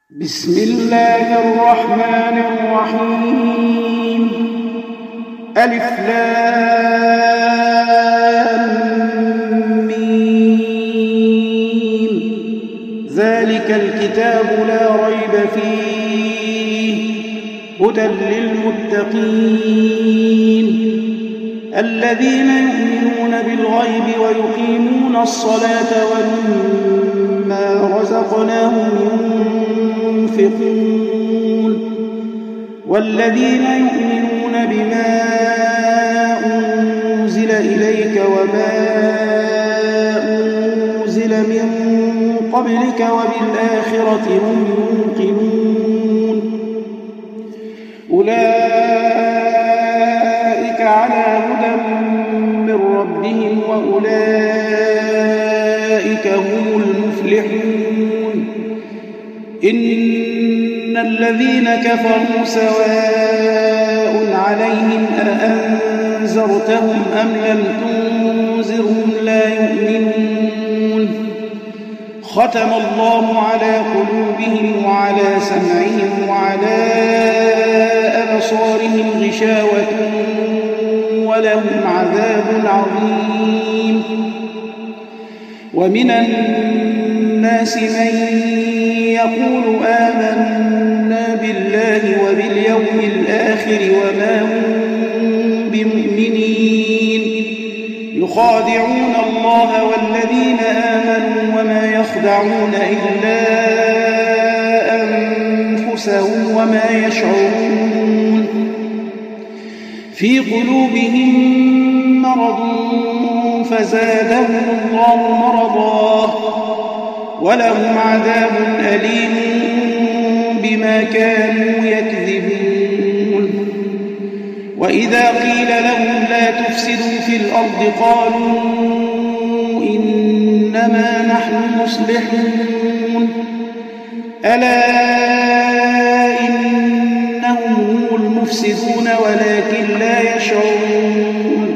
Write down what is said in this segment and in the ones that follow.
بسم الله الرحمن الرحيم. ألف لام ميم. ذلك الكتاب لا ريب فيه هدى للمتقين الذين يؤمنون بالغيب ويقيمون الصلاة ومما رزقناهم ينفقون والذين يؤمنون بما أنزل إليك وما أنزل من قبلك وبالآخرة هم يوقنون أولئك على هدى من ربهم وأولئك هم المفلحون. إن الذين كفروا سواء عليهم أأنذرتهم أم لم تنذرهم لا يؤمنون. ختم الله على قلوبهم وعلى سمعهم وعلى أبصارهم غشاوة ولهم عذاب عظيم. ومن الناس من يقول آمنا بالله وباليوم الآخر وما هم بمؤمنين يخادعون الله والذين آمنوا وما يخدعون إلا أنفسهم وما يشعرون. في قلوبهم مرض فزادهم الله مرضا ولهم عذاب أليم بما كانوا يكذبون. وإذا قيل لهم لا تفسدوا في الأرض قالوا إنما نحن مصلحون. ألا إنهم هم المفسدون ولكن لا يشعرون.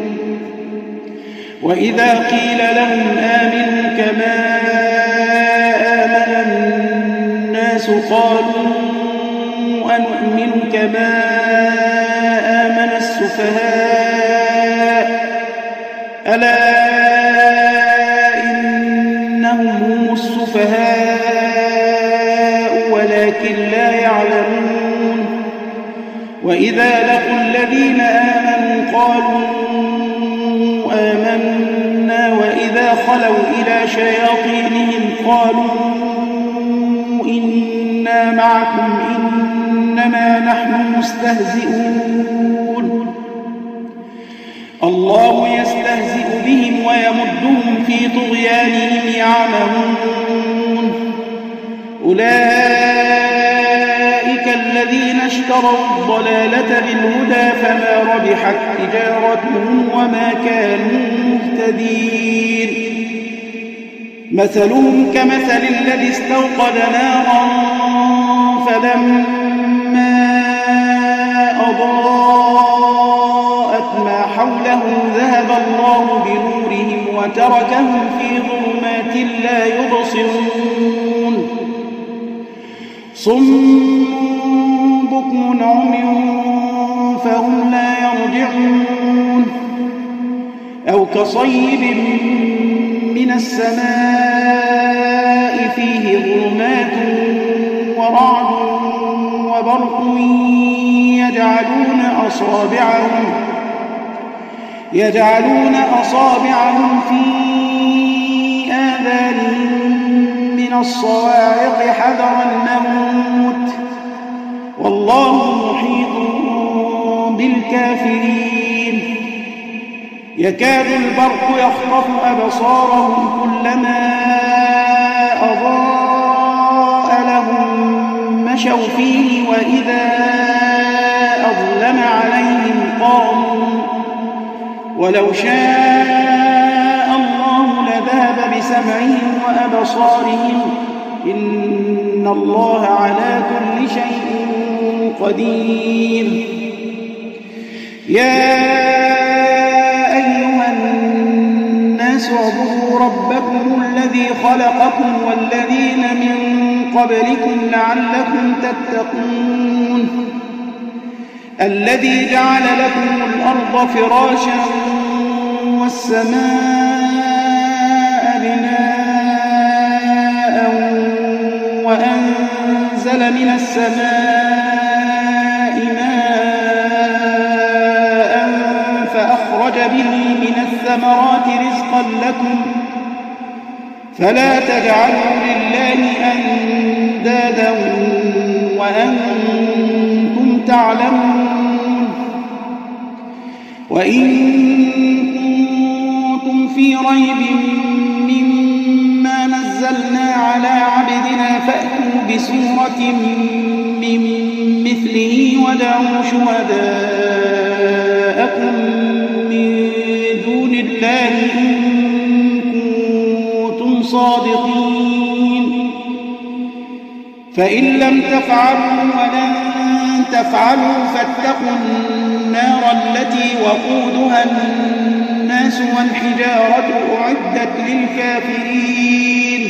وإذا قيل لهم آمنوا كما آمن الناس قالوا أنؤمن كما آمن السفهاء. ألا إنهم هم السفهاء ولكن لا يعلمون. وإذا لقوا الذين آمنوا قالوا آمنا وإذا خلوا إلى شياطينهم قالوا إنا معكم إنما نحن مستهزئون. الله يستهزئ بهم ويمدهم في طغيانهم يعمهون. أولئك الذين اشتروا الضلالة بالهدى فما ربحت تجارتهم وما كانوا مهتدين. مثلهم كمثل الذي استوقد نارا فلما أضاءت ما حوله ذهب الله بنورهم وتركهم في ظلمات لا يبصرون. صم بكم عمي فهم لا يرجعون. أو كصيب من السماء فيه ظلمات ورعد وبرق يجعلون أصابعهم في آذانهم من الصواعق حذر الموت والله محيط بالكافرين. يكاد البرق يخطف أبصارهم كلما أضاء لهم مشوا فيه وإذا أظلم عليهم قاموا. ولو شاء الله لذهب بسمعهم وأبصارهم إن الله على كل شيء قدير. يا أيها الناس اعبدوا ربكم الذي خلقكم والذين من قبلكم لعلكم تتقون الذي جعل لكم الأرض فراشا والسماء بناء وأنزل من السماء ماء فأخرج به من الثمرات رزقا لكم فلا تجعلوا لله أندادا وأنتم تعلمون وإن كنتم في ريب مما نزلنا على عبدنا فأتوا بسورة من مثله ودعوا شهداءكم من دون الله إن كنتم صادقين فإن لم تفعلوا ولن تفعلوا فاتقوا النار التي وقودها الناس والحجارة أعدت للكافرين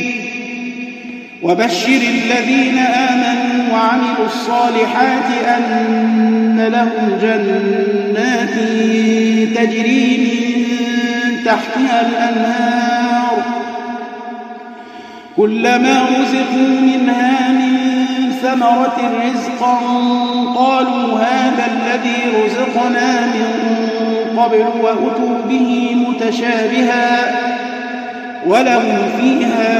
وبشر الذين آمنوا وعملوا الصالحات أن لهم جنات تجري من تحتها الأنهار كلما رزقوا منها من ثمرة رزقا قالوا هذا الذي رزقنا من قبل وأتوا به متشابها ولهم فيها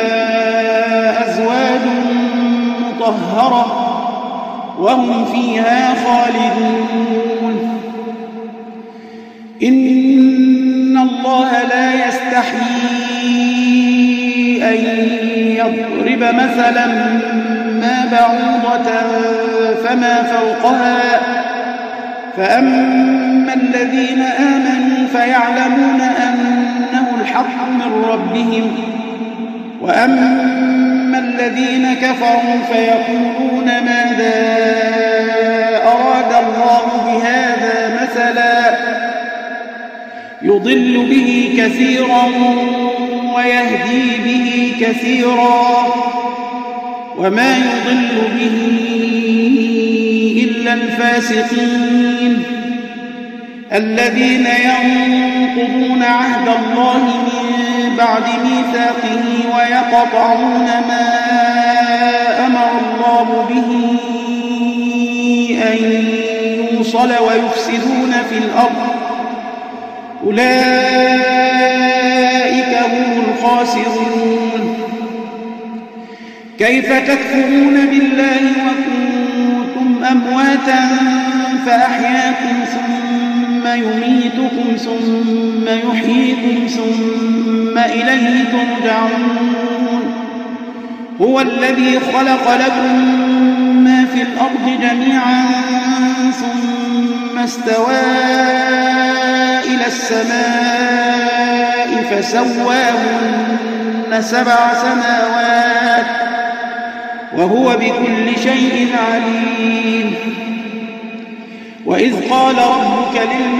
أزواج مطهرة وهم فيها خالدون إن الله لا يستحيي أن يضرب مثلا ما بعوضة فما فوقها فأما الذين آمنوا فيعلمون أنه الحق من ربهم وأما الذين كفروا فيقولون ماذا أراد الله بهذا مثلا يضل به كثيرا ويهدي به كثيرا وما يضل به إلا الفاسقين الذين ينقضون عهد الله من بعد ميثاقه ويقطعون ما أمر الله به أن يوصل ويفسدون في الأرض أولئك هم الخاسرون كيف تكفرون بالله وكنتم أمواتا فأحياكم ثم يميتكم ثم يحييكم ثم إليه ترجعون هو الذي خلق لكم ما في الأرض جميعا ثم استوى إلى السماء فسواهن 7 سماوات وهو بكل شيء عليم وإذ قال ربك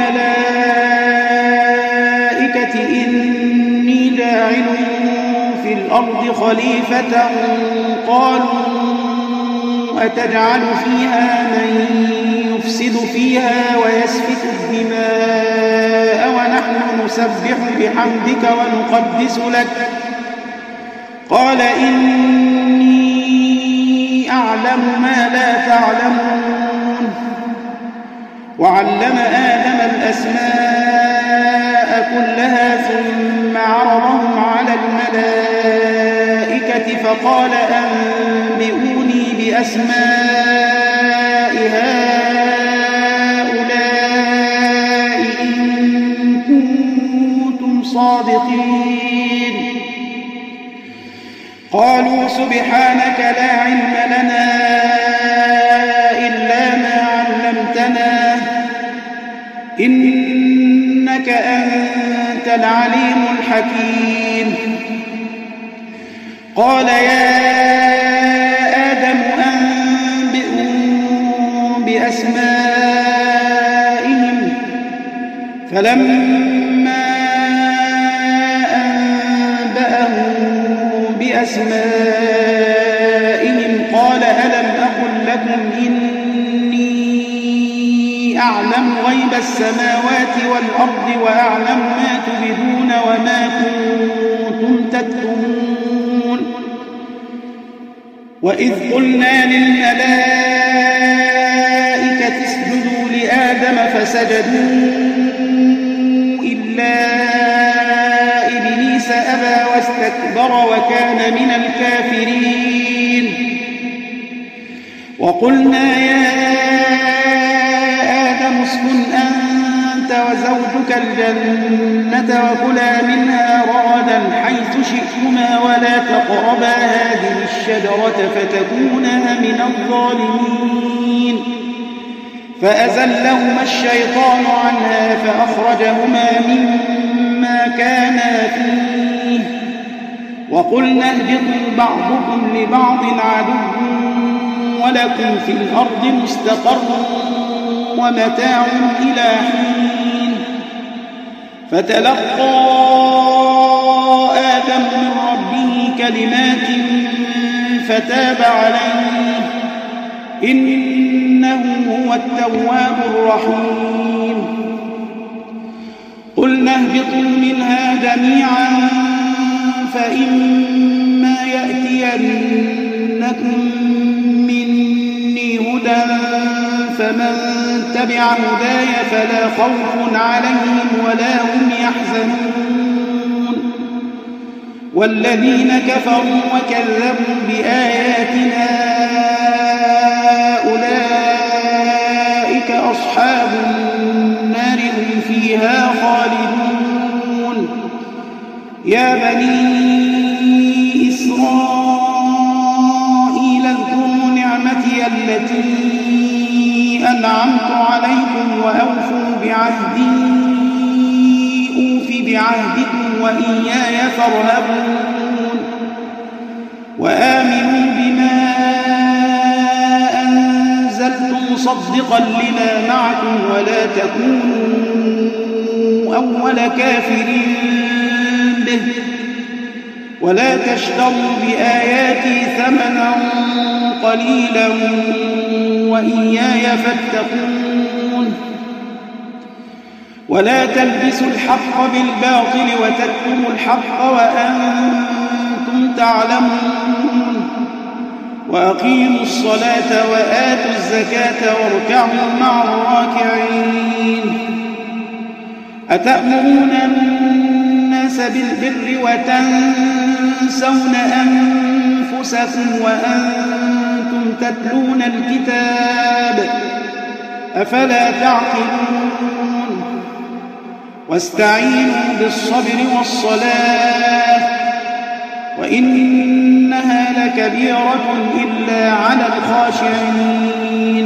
للملائكة إني جاعل في الأرض خليفة قالوا أتجعل فيها من يفسد فيها ويسفك الدماء ونحن نسبح بحمدك ونقدس لك قال إني أعلم ما لا تعلمون وعلم آدم الأسماء كلها ثم عرضهم على الملائكة فقال أنبئوني بأسماء هؤلاء إن كنتم صادقين قالوا سبحانك لا علم لنا إلا ما علمتنا إنك أنت العليم الحكيم قال يا آدم أنبئهم بأسمائهم فلما أنبأهم بأسمائهم لكم إني أعلم غيب السماوات والأرض وأعلم ما تبدون وما كنتم تكتمون وإذ قلنا للملائكة اسجدوا لآدم فسجدوا إلا إبليس أبى واستكبر وكان من الكافرين وقلنا يا آدم اسكن أنت وزوجك الجنة وكلا منها رغدا حيث شئتما ولا تقربا هذه الشجرة فتكونا من الظالمين فأزلهما الشيطان عنها فأخرجهما مما كانا فيه وقلنا اهبطوا بعضكم لبعض عدو ولكم في الأرض مستقر ومتاع إلى حين فتلقى آدم من ربه كلمات فتاب عليه إنه هو التواب الرحيم قلنا اهبطوا منها جميعا فإما يأتينكم مني هدى فمن تبع هداي فلا خوف عليهم ولا هم يحزنون والذين كفروا وكذبوا بآياتنا أولئك أصحاب النار هم فيها خالدون يا بني إسرائيل اذكروا نعمتي التي أنعمت عليكم وأوفوا بعهدي أوف بعهدكم وإياي فارهبون وآمنوا بما أنزلت مصدقا لما معكم ولا تكونوا أول كافر به ولا تشتروا بآياتي ثمنا قليلا وإياي فاتقون ولا تلبسوا الحق بالباطل وتكتموا الحق وأنتم تعلمون وأقيموا الصلاة وآتوا الزكاة واركعوا مع الراكعين أتأمرون الناس بالبر وتنسون أنفسكم وأنتم تتلون الكتاب أفلا تعقلون واستعينوا بالصبر والصلاة وإنها لكبيرة إلا على الخاشعين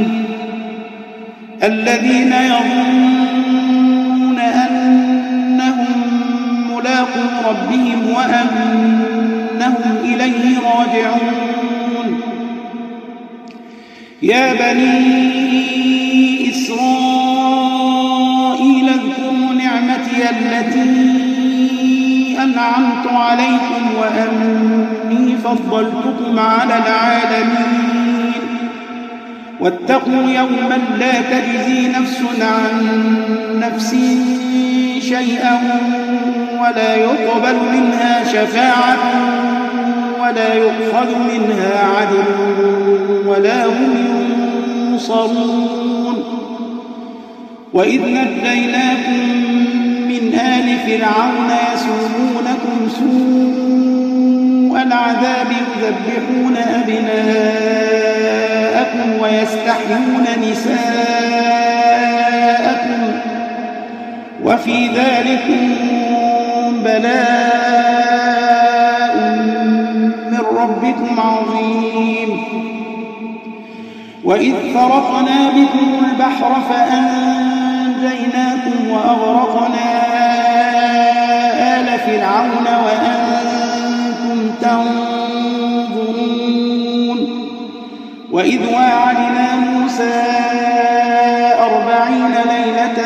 الذين يظنون أنهم ملاقو ربهم وأنهم إليه راجعون يا بني إسرائيل اذكروا نعمتي التي أنعمت عليكم وأني فضلتكم على العالمين واتقوا يوما لا تجزي نفس عن نفس شيئا ولا يقبل منها شفاعة ولا يؤخذ منها عدل ولا هم ينصرون وإذ نجيناكم من آل فرعون يسومونكم سوء العذاب يذبحون أبناءكم ويستحيون نساءكم وفي ذلك بلاء من ربكم عظيم وإذ فرقنا بكم البحر فأنجيناكم وأغرقنا آل فرعون وأنتم تنظرون وإذ واعدنا موسى 40 ليلة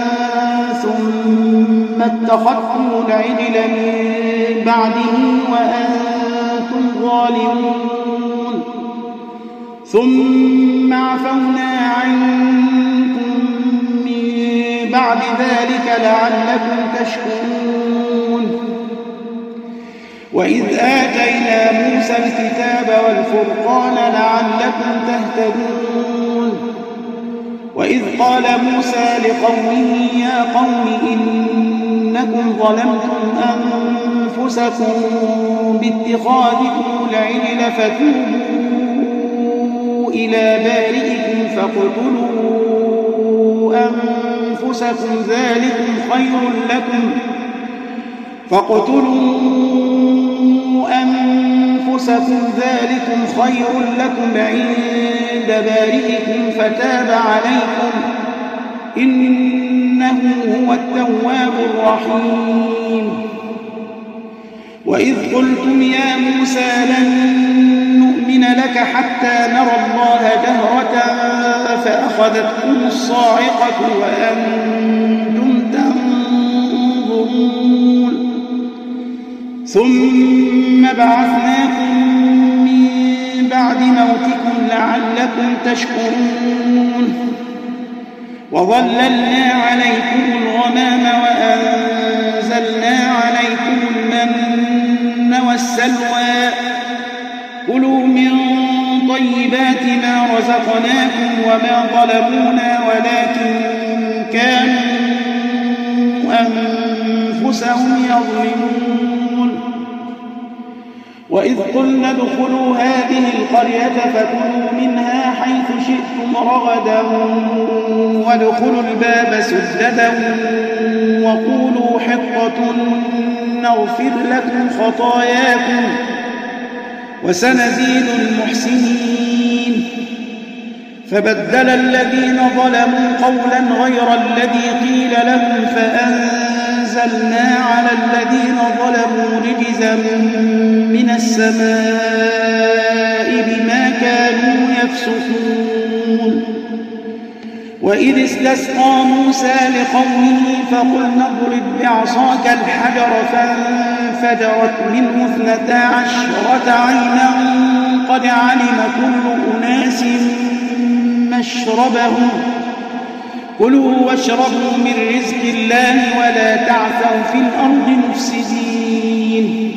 ثم اتخذتم العجل من بعده وأنتم ظالمون ثم عفونا عنكم من بعد ذلك لعلكم تشكرون وإذ آتينا موسى الكتاب والفرقان لعلكم تهتدون وإذ قال موسى لقومه يا قوم إنكم ظلمتم أنفسكم باتخاذكم العجل فتوبوا إلى بارئكم فاقتلوا أنفسكم ذلكم خير لكم عند بارئكم فتاب عليكم إنه هو التواب الرحيم وإذ قلتم يا موسى لن نؤمن لك حتى نرى الله جهرة فأخذتكم الصاعقة وأنتم تنظرون ثم بعثناكم من بعد موتكم لعلكم تشكرون وظللنا عليكم الغمام وأنزلنا عليكم المن والسلوى كلوا من طيبات ما رزقناكم وما ظلمونا ولكن كانوا أنفسهم يظلمون وإذ قلنا ادخلوا هذه القرية فكلوا منها حيث شئتم رغدا وادخلوا الباب سددا وقولوا حطة نغفر لكم خطاياكم وسنزيد المحسنين فبدل الذين ظلموا قولا غير الذي قيل لهم فأنزلنا على الذين ظلموا رجزا من السماء بما كانوا يفسقون وإذ استسقى موسى لقومه فقلنا اضرب بعصاك الحجر فانفجرت منه 12 عينا قد علم كل أناس مشربهم كلوا واشربوا من رزق الله ولا تعثوا في الأرض مفسدين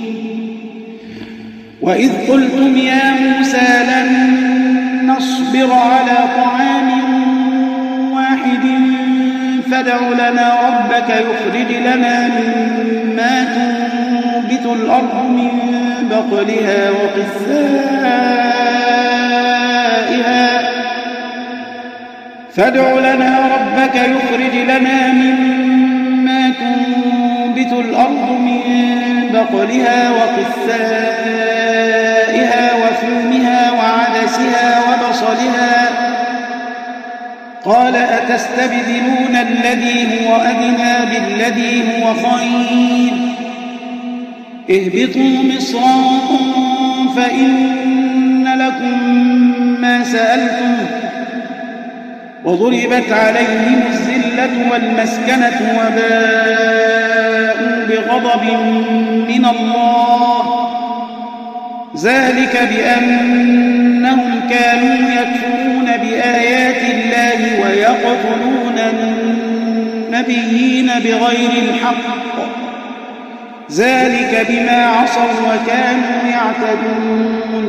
وإذ قلتم يا موسى لن نصبر على طعام واحد فادع لنا ربك يخرج لنا مما تنبت الأرض من بقلها وقثائها فادع لنا ربك يخرج لنا مما تنبت الأرض من بقلها وقثائها وفومها وعدسها وبصلها قال أتستبدلون الذي هو أدنى بالذي هو خير اهبطوا مصرا فإن لكم ما سألتم وضربت عليهم الذلة والمسكنة وباءوا بغضب من الله ذلك بأنهم كانوا يكفرون بآيات الله ويقتلون النبيين بغير الحق ذلك بما عصوا وكانوا يعتدون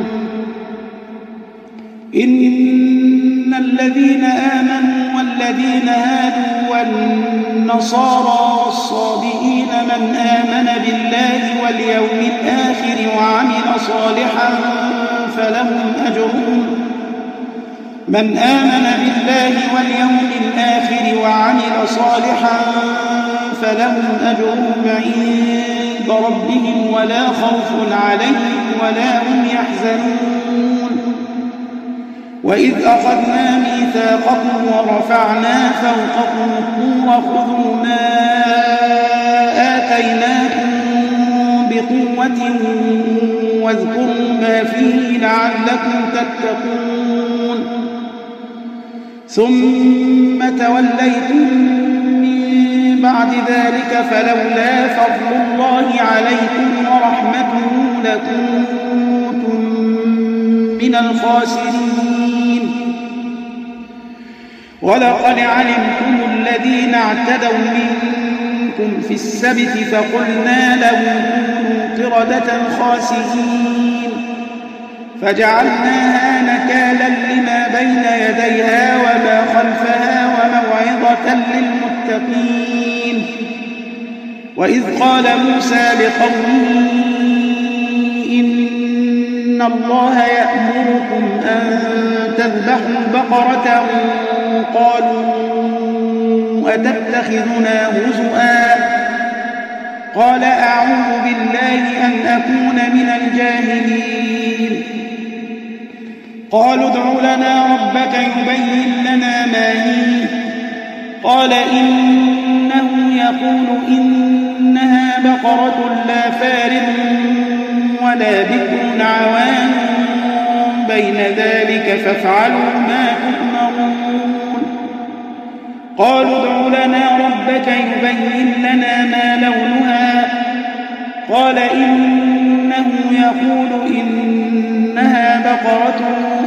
إن الذين آمنوا والذين هادوا والنصارى والصابئين من آمن بالله واليوم الآخر وعمل صالحا فلهم أجرهم من آمن بالله واليوم الآخر وعمل صالحا فلهم أجرهم عند ربهم ولا خوف عليهم ولا هم يحزنون وإذ أخذنا ميثاقكم ورفعنا فوقكم الطور خذوا ما آتيناكم بقوة واذكروا ما فيه لعلكم تتقون ثم توليتم من بعد ذلك فلولا فضل الله عليكم ورحمته لكنتم من الخاسرين ولقد علمتم الذين اعتدوا منكم في السبت فقلنا لهم كونوا قردة خاسئين فجعلناها نكالا لما بين يديها وما خلفها وموعظة للمتقين. وإذ قال موسى لقومه إن الله يأمركم أن تذبحوا بقرة قالوا أتتخذنا هزؤا قال أعوذ بالله أن أكون من الجاهلين. قالوا ادع لنا ربك يبين لنا ما هي قال إنه يقول إنها بقرة لا فارض ولا بكر عوان بين ذلك فافعلوا ما تؤمرون. قالوا ادع لنا ربك يبين لنا ما لونها قال إنه يقول إنها بقرة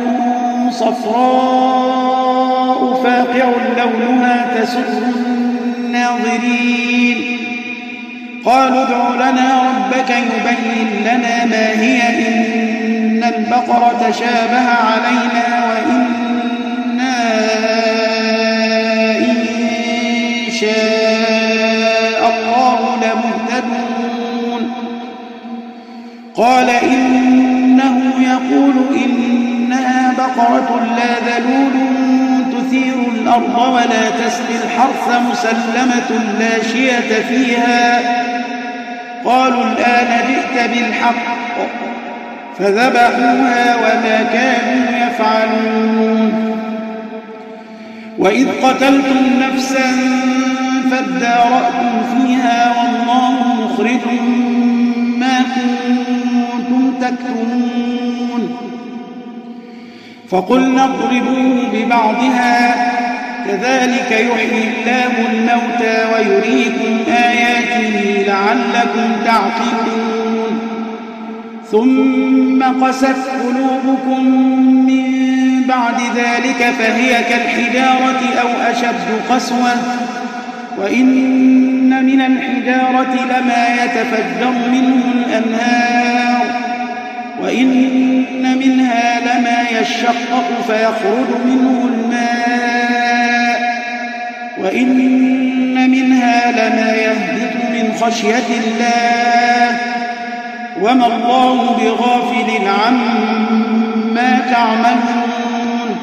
صفراء فاقع لونها تسر الناظرين. قالوا ادع لنا ربك يبين لنا ما هي إن البقرة شابه علينا وإنا إن شاء الله لمهتدون. قال إنه يقول إنها بقرة لا ذلول تثير الأرض ولا تسقي الحرث مسلمة لا شية فيها. قالوا الآن جئت بالحق فذبحوها وما كانوا يفعلون. وإذ قتلتم نفسا فادارأتم فيها والله مخرج ما كنتم تكتمون. فقلنا اضربوه ببعضها كذلك يحيي الله الموتى ويريكم آياته لعلكم تعقلون. ثم قست قلوبكم من بعد ذلك فهي كالحجارة أو أشد قسوة وإن من الحجارة لما يتفجر منه الأنهار وإن منها لما يشقق فيخرج منه الماء وإن منها لما يهبط من خشية الله وما الله بغافل عما تعملون.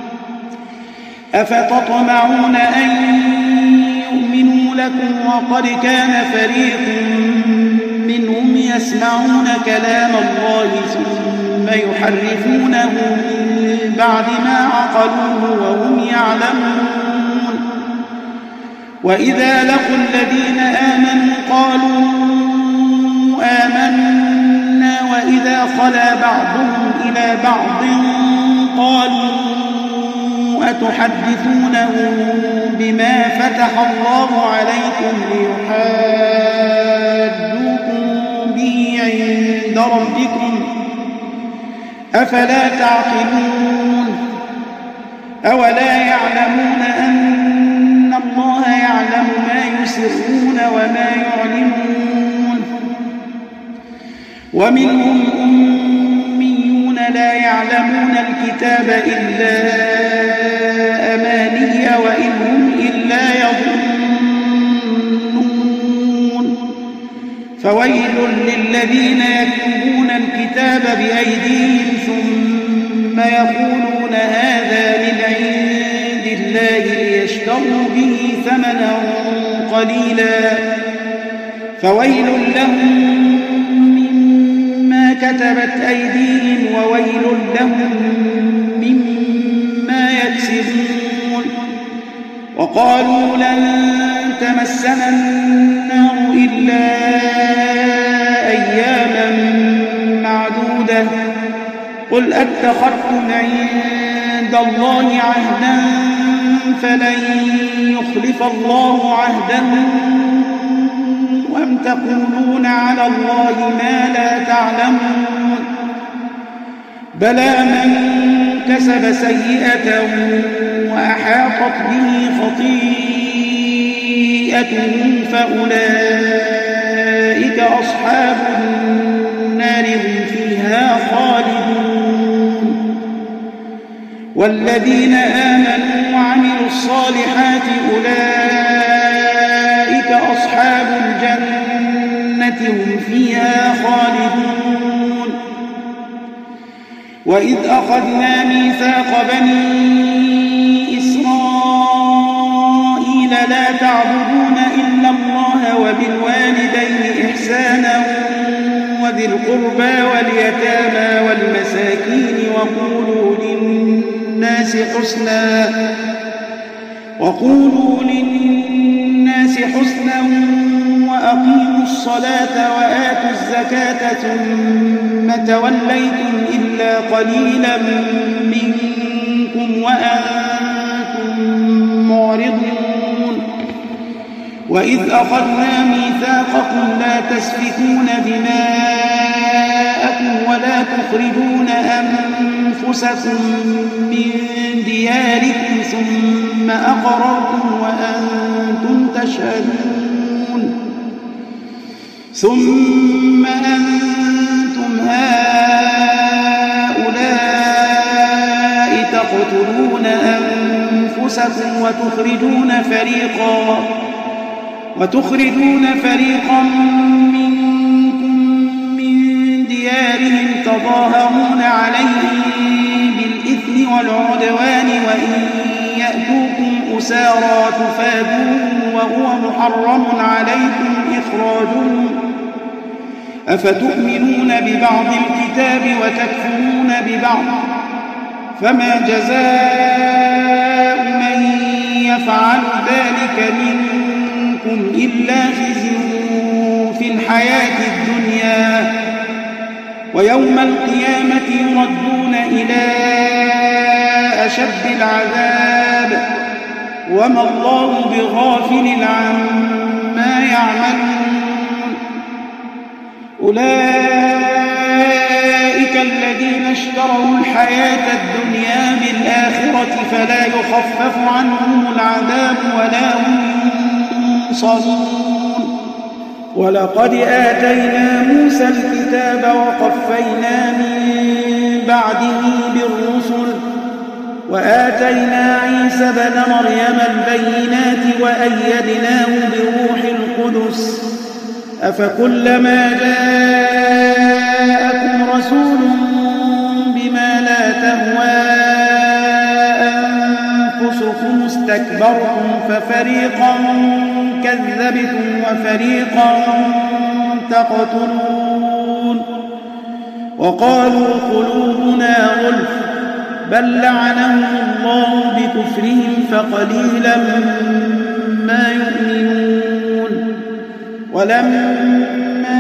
أفتطمعون أن يؤمنوا لكم وقد كان فريق منهم يسمعون كلام الله ثم يحرفونه من بعد ما عقلوه وهم يعلمون. وإذا لقوا الذين آمنوا قالوا آمنا وإذا خلا بعضهم إلى بعض قالوا أتحدثونهم بما فتح الله عليكم ليحاجوكم به عند ربكم أفلا تعقلون. أولا يعلمون أن الله يعلم ما يسرون وما يعلنون. ومنهم أميون لا يعلمون الكتاب إلا أماني وإن هم إلا يظنون. فويل للذين يكتبون الكتاب بأيديهم ثم يقولون هذا من عند الله ليشتروا به ثمنا قليلا فويل لهم مما كتبت أيديهم وويل لهم مما يكسبون. وقالوا لن تمسنا النار إلا أياما معدودة قل أتخذتم عند الله عهدا فلن يخلف الله عهده أم تقولون على الله ما لا تعلمون. بلى من كسب سيئة وأحاطت به خطيئته فأولئك أصحاب النار هم فيها خالدون. والذين آمنوا وعملوا الصالحات أولئك أصحاب الجنة هم فيها خالدون. وإذ أخذنا ميثاق بني إسرائيل لا تعبدون إلا الله وبالوالدين إحسانا وذي القربى واليتامى والمساكين وقولوا للناس حسنا وأقيموا الصلاة وآتوا الزكاة ثم توليتم إلا قليلا منكم وأنتم معرضون. وإذ أخذنا ميثاقكم لا تسفكون دماءكم ولا تخرجون أنفسكم من دياركم ثم أقررتم وأنتم تشهدون. ثم أنتم هؤلاء تقتلون أنفسكم وتخرجون فريقا منكم من ديارهم تظاهرون عليهم بالإثم والعدوان وإن يأتوكم أسارى تفادوهم وهو محرم عليكم إخراجهم. أفتؤمنون ببعض الكتاب وتكفرون ببعض؟ فما جزاء من يفعل ذلك منكم إلا خزي في الحياة الدنيا ويوم القيامة يردون إلى أشد العذاب وما الله بغافل عما يعملون. أولئك الذين اشتروا الحياة الدنيا بالآخرة فلا يخفف عنهم العذاب ولا هم ينصرون. ولقد آتينا موسى الكتاب وقفينا من بعده بالرسل وآتينا عيسى ابن مريم البينات وأيدناه بروح القدس. أفكلما جاءكم رسول بما لا تهوى أنفسكم استكبرتم ففريقا كذبتم وفريقا تقتلون. وقالوا قلوبنا غلف بل لعنهم الله بكفرهم فقليلا ما يؤمنون. ولما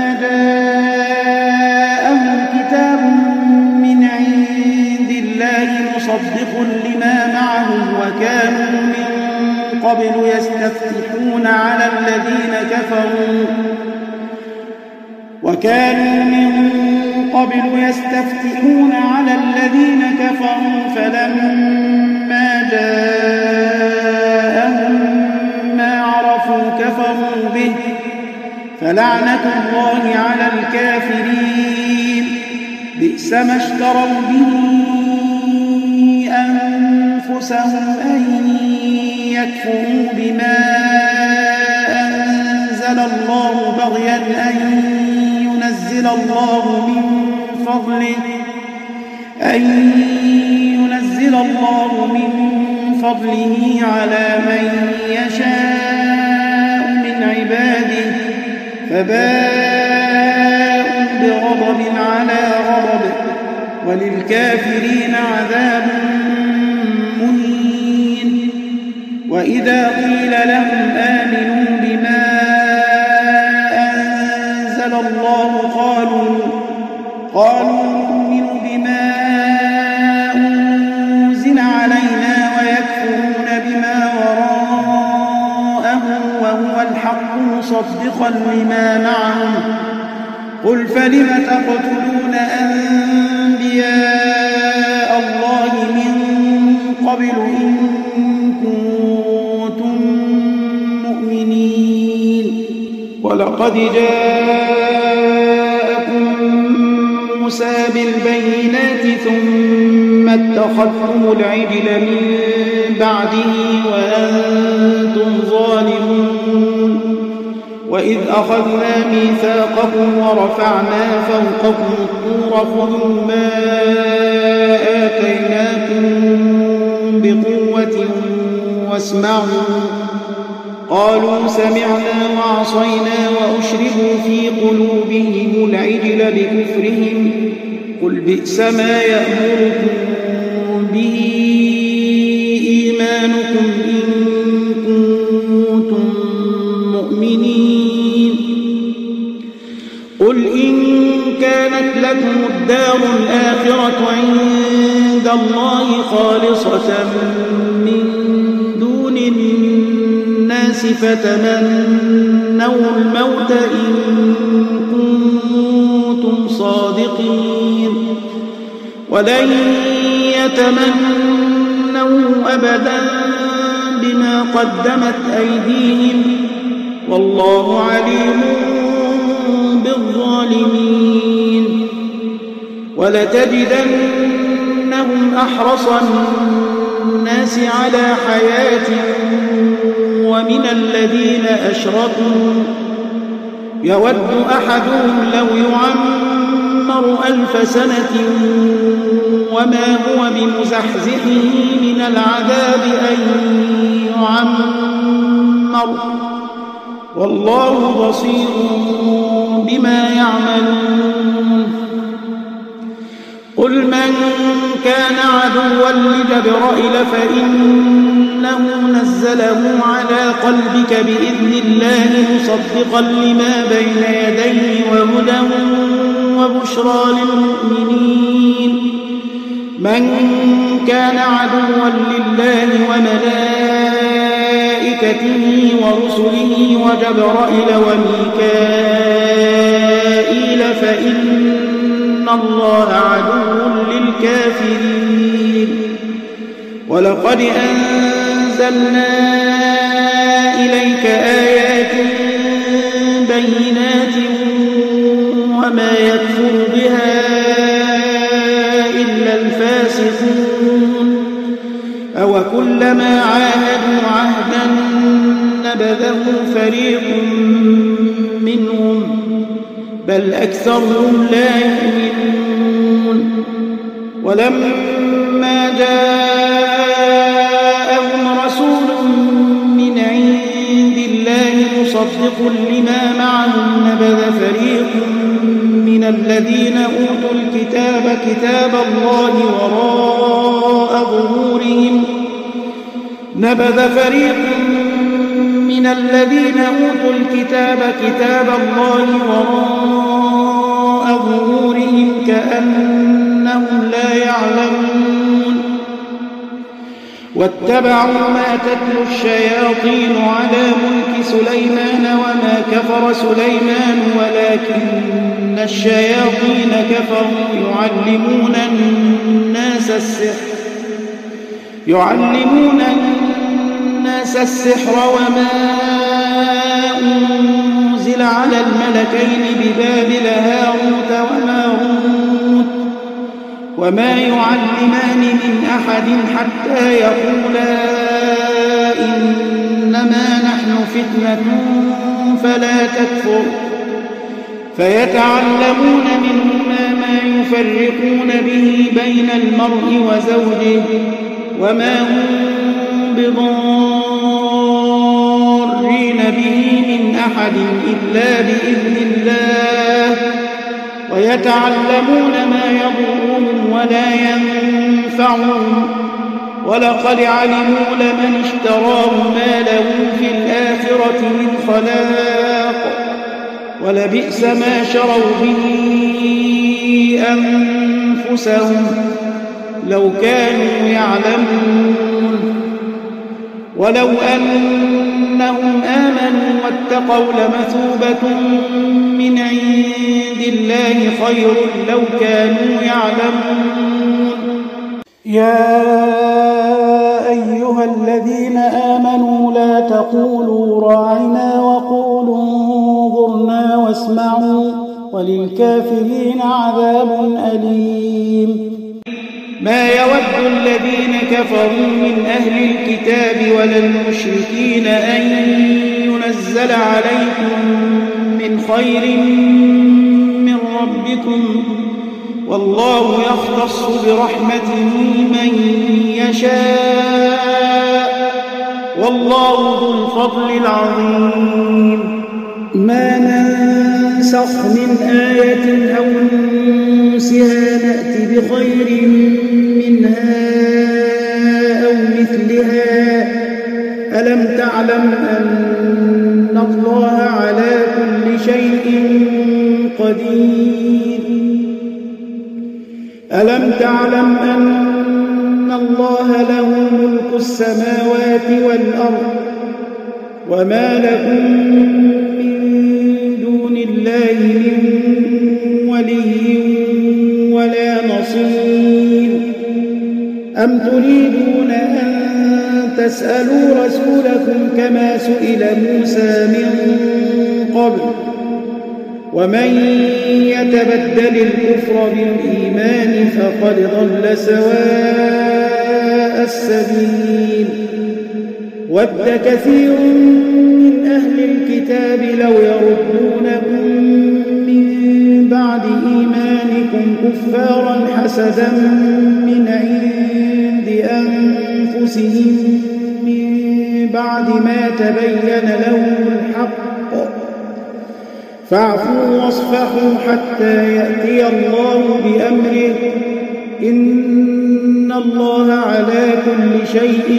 جاءهم كتاب من عند الله مصدق لما معهم وكانوا من قبل يستفتحون على الذين كفروا فلما جاءهم ما عرفوا كفروا به فلعنة الله على الكافرين. بئس ما اشتروا به أنفسهم أن يكفروا بما أنزل الله بغيا أن ينزل الله من فضله على من يشاء من عباده فباءوا بغضب على غضب وللكافرين عذاب مهين. وإذا قيل لهم آمنوا بما أنزل الله قالوا نؤمن بما أنزل علينا ويكفرون بما وراءه وهو الحق مصدقا لما معهم. قل فلم تقتلون أنبياء الله من قبل إن ولقد جاءكم موسى بالبينات ثم اتخذتم العجل من بعده وأنتم ظالمون وإذ أخذنا ميثاقكم ورفعنا فوقكم الطور خذوا ما آتيناكم بقوة واسمعوا قالوا سمعنا وعصينا وأشربوا في قلوبهم العجل بكفرهم قل بئس ما يأمركم به إيمانكم إن كنتم مؤمنين قل إن كانت لكم الدار الآخرة عند الله خالصة من دون الناس فتمنوا الموت إن كنتم صادقين ولن يتمنوا أبدا بما قدمت أيديهم والله عليم بالظالمين ولتجدنهم أحرص الناس على حياة ومن الذين أشركوا يود أحدهم لو يعمر 1000 سنة وما هو بمزحزحه من العذاب أن يعمر والله بصير بما يعملون قل من كان عدوا لجبرائيل فإنه نزله على قلبك بإذن الله مصدقا لما بين يديه وهدى وبشرى للمؤمنين من كان عدوا لله وملائكته ورسله وجبرائيل وميكائيل فإن الله عدو للكافرين ولقد أنزلنا إليك آيات بينات وما يكفر بها إلا الفاسقون أوكلما عاهدوا عهدا نبذه فريق منهم بل أكثرهم لا يؤمنون ولما جاءهم رسول من عند الله مصدق لما معهم نبذ فريق من الذين أوتوا الكتاب كتاب الله وراء ظهورهم نبذ فريق من الذين أوتوا الكتاب كتاب الله وراء ظهورهم كأنهم لا يعلمون واتبعوا ما تتلو الشياطين على ملك سليمان وما كفر سليمان ولكن الشياطين كفروا يعلمون الناس السحر وما أنزل على الملكين ببابل هاروت وماروت وما يعلمان من أحد حتى يقولا إنما نحن فتنة فلا تكفر فيتعلمون منهما ما يفرقون به بين المرء وزوجه وما هم بضارين به من أحد إلا بإذن الله ويتعلمون ما يضرهم ولا ينفعهم ولقد علموا لمن اشتراه ما له في الآخرة من خلاق ولبئس ما شروا به أنفسهم لو كانوا يعلمون ولو أنهم آمنوا واتقوا لمثوبة من عند الله خير لو كانوا يعلمون يا أيها الذين آمنوا لا تقولوا راعنا وقولوا انظرنا واسمعوا وللكافرين عذاب أليم. ما يود الذين كفروا من أهل الكتاب ولا المشركين أن ينزل عليكم من خير من ربكم، والله يختص برحمته من يشاء، والله ذو الفضل العظيم. ما ننسخ من آية أو ننسها نأت بخير منها أو مثلها. ألم تعلم أن الله على كل شيء قدير؟ ألم تعلم أن الله له ملك السماوات والأرض وما لكم من دون الله من ولي ولا نصير؟ أم تريدون أن تسألوا رسولكم كما سئل موسى من قبل؟ ومن يتبدل الكفر بالإيمان فقد ضل سواء السبيل. ود كثير من أهل الكتاب لو يردونكم من بعد إيمانكم كفارا حسدا من عند أنفسهم من بعد ما تبين لهم الحق، فاعفوا واصفحوا حتى يأتي الله بأمره، إن الله على كل شيء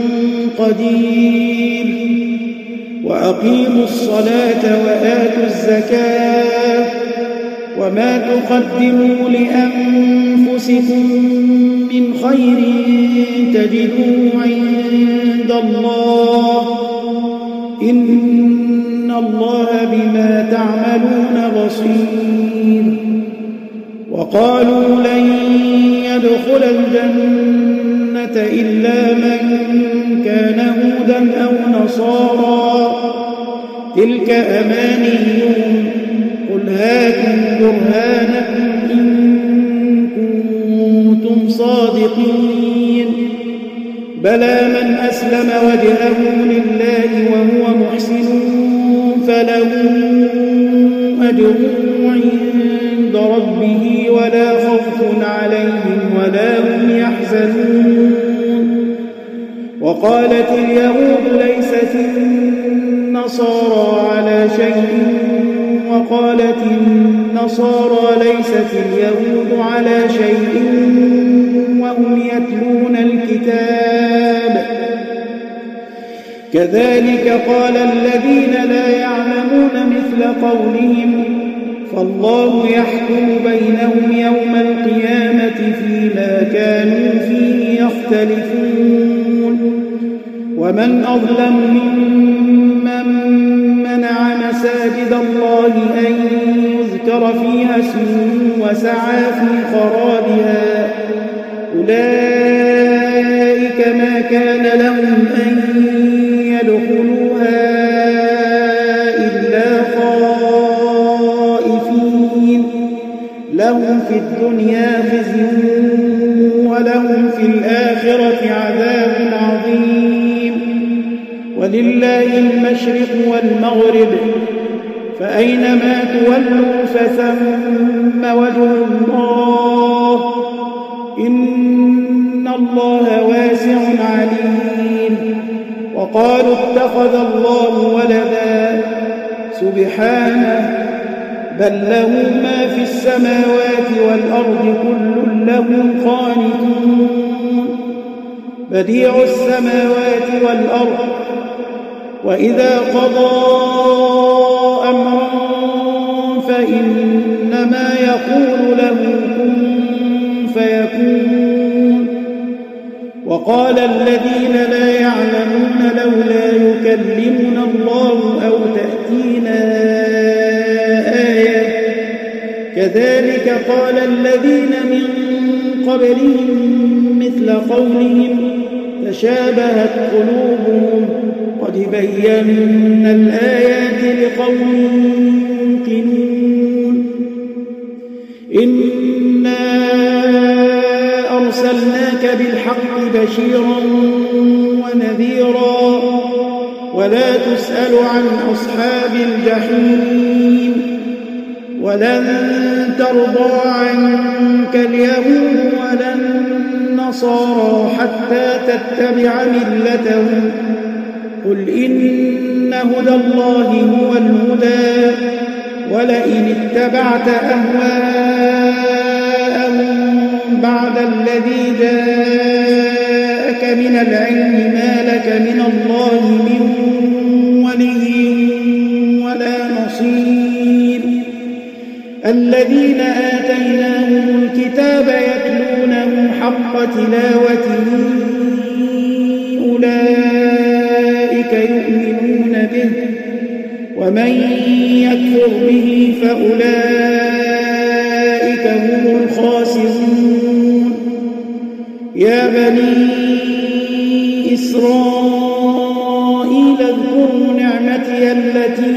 قدير. وأقيموا الصلاة وآتوا الزكاة وما تقدموا لأنفسكم من خير تجدوه عند الله، إن الله بما تعملون بصير. وقالوا لن يدخل الجنة إلا من كان هودا أو نصارى، تلك أمانيهم، قل هاتوا برهانكم إن كنتم صادقين. بلى من أسلم وجهه لله وهو محسن فله أجره عند ربه ولا خوف عليهم ولا هم يحزنون. وقالت اليهود ليست النصارى على شيء، وقالت النصارى ليست اليهود على شيء وهم يتلون الكتاب، كذلك قال الذين لا يعلمون مثل قولهم، فالله يحكم بينهم يوم القيامة فيما كانوا فيه يختلفون. ومن أظلم ممن منع مساجد الله أن يذكر فيها اسمه وسعى في خرابها، أولئك ما كان لهم أن يدخلوها إلا خائفين، لهم في الدنيا خزي ولهم في الآخرة عذاب عظيم. ولله المشرق والمغرب، فأينما تولوا فثم وجه الله، إن الله واسع عليم. وقالوا اتخذ الله ولدا، سبحانه، بل له ما في السماوات والأرض كل له قانتون. بديع السماوات والأرض، وإذا قضى أمرا فإنما يقول له كن فيكون. وقال الذين لا يعلمون لولا يكلمنا الله أو تأتينا آية، كذلك قال الذين من قبلهم مثل قولهم تشابهت قلوبهم، قد بينا الآيات لقوم يوقنون إنا أرسلناك بالحق بشيرا ونذيرا ولا تسأل عن أصحاب الجحيم ولن ترضى عنك اليهود ولا النصارى حتى تتبع ملتهم قل إن هدى الله هو الهدى ولئن اتبعت أهواءهم بعد الذي جاءك من العلم ما لك من الله من ولي ولا نصير الذين آتيناهم الكتاب يتلونه حق تلاوته أولئك يؤمنون به ومن يكفر به فأولئك هم الخاسرون يا بني إسرائيل اذكروا نعمتي التي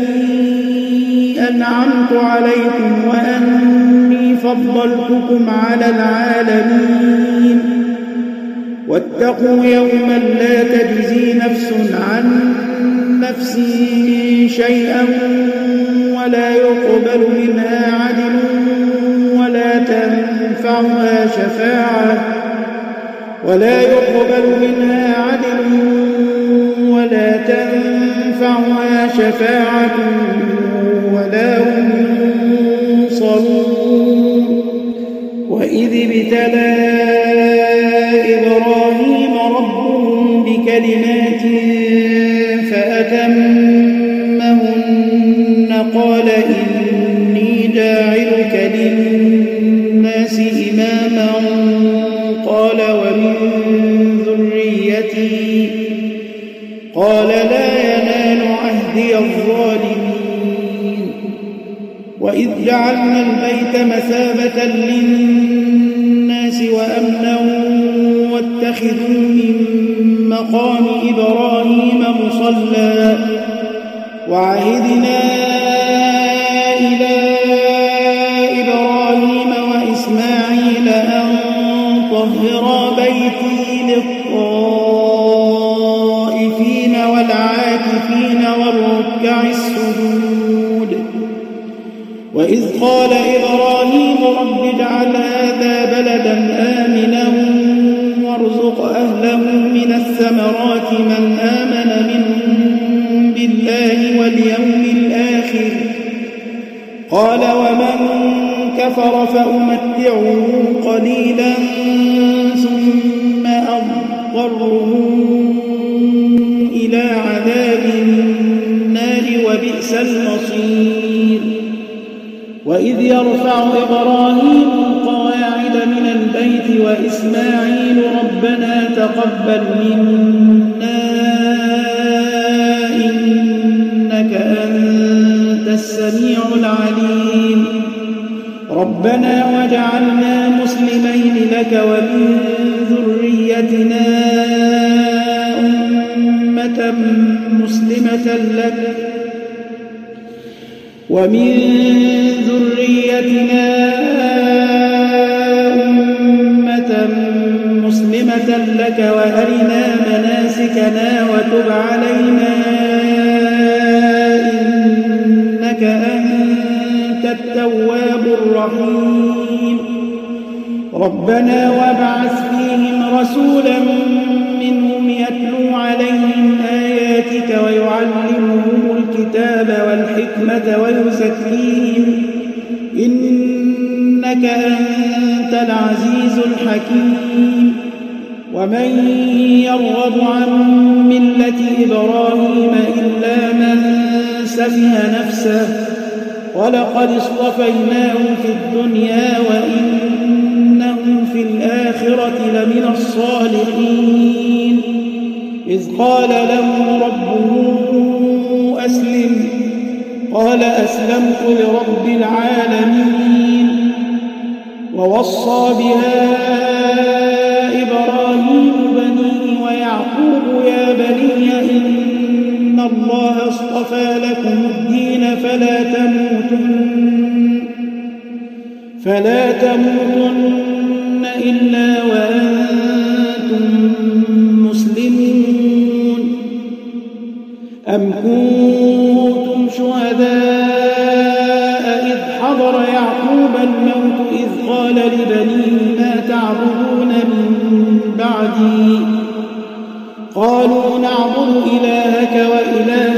أنعمت عليكم وأني فضلتكم على العالمين واتقوا يوما لا تجزي نفس عن نفس شيئا ولا يقبل منها عدل ولا تنفعها شفاعة ولا هم ينصرون وإذ ابتلى إبراهيم ربه بكلمات فأتمهن قال إني جاعلك للناس إماما قال ومن ذريتي قال لا ينال عهدي الظالمين وإذ جعلنا البيت مثابة للناس وأمنا واتخذوا من مقام إبراهيم مصلى وعهدنا إلى إبراهيم وإسماعيل أن طهرا بيتي للطائفين والعاكفين والركع السجود وإذ قال إبراهيم رب اجعل هذا بلدا آمنا وارزق أهله من الثمرات من آمن منهم بالله واليوم الآخر قال ومن كفر فأمتعه قليلا ثم أضطره إلى عذاب النار وبئس المصير وإذ يرفع إبراهيم القواعد من البيت وإسماعيل ربنا تقبل منا إنك أنت السميع العليم ربنا وجعلنا مسلمين لك ومن ذريتنا أمة مسلمة لك وأرنا مناسكنا وتب علينا إنك أنت التواب الرحيم ربنا وابعث فيهم رسولا منهم يتلو عليهم آياتك ويعلمهم الكتاب والحكمة ويزكيهم إنك أنت العزيز الحكيم ومن يرغب عن ملة إبراهيم إلا من سفه نفسه ولقد اصطفيناه في الدنيا وإنه في الآخرة لمن الصالحين إذ قال له ربه أسلم قال أسلمت لرب العالمين ووصى بها إبراهيم بنيه ويعقوب يا بني إن الله اصطفى لكم الدين فلا تموتن إلا وأنتم مسلمون. أم كنتم شهداء إذ حضر يعقوب الموت إذ قال لبنيه ما تعبدون من بعدي قالوا نعبد إلهك وإله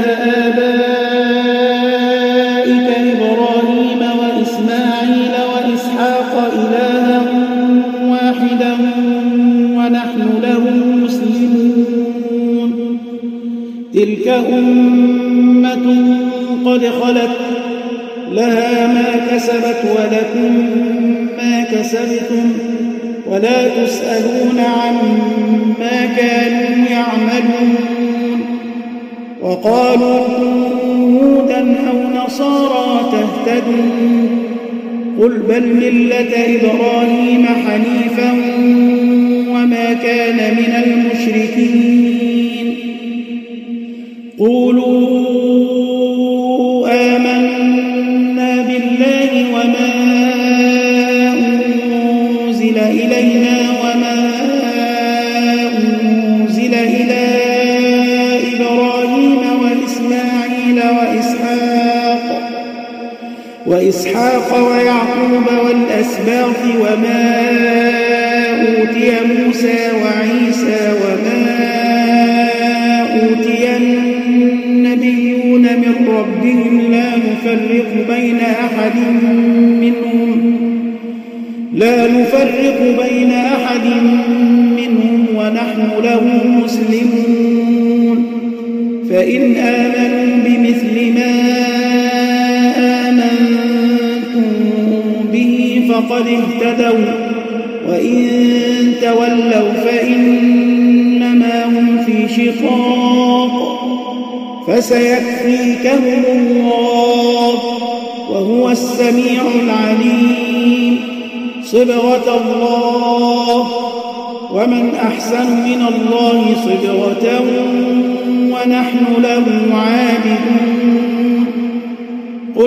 آبائك إبراهيم وإسماعيل وإسحاق إلها واحدا ونحن له مسلمون. تلك أمة قد خلت لها ما كسبت ولكم ما كسبتم ولا تسألون عما كانوا يعملون. وقالوا كونوا هودا أو نصارى تهتدوا قل بل ملة إبراهيم حنيفا وما كان من المشركين. قولوا آمنا بالله وما أنزل إلينا وما أنزل إلى إبراهيم وإسماعيل وإسحاق ويعقوب والأسباط وما أوتي موسى وعيسى وما أوتي النبيون من ربهم لا نفرق بين أحد منهم ونحن له مسلمون. فإن آمنوا بمثل ما آمنتم به فقد اهتدوا وإن تولوا فإنما هم في شقاق فسيكفيكهم الله وهو السميع العليم. صبغة الله ومن أحسن من الله صبغة ونحن له عابدون. قل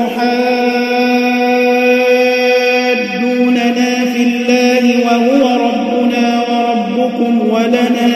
أتحاجوننا في الله وهو ربنا وربكم ولنا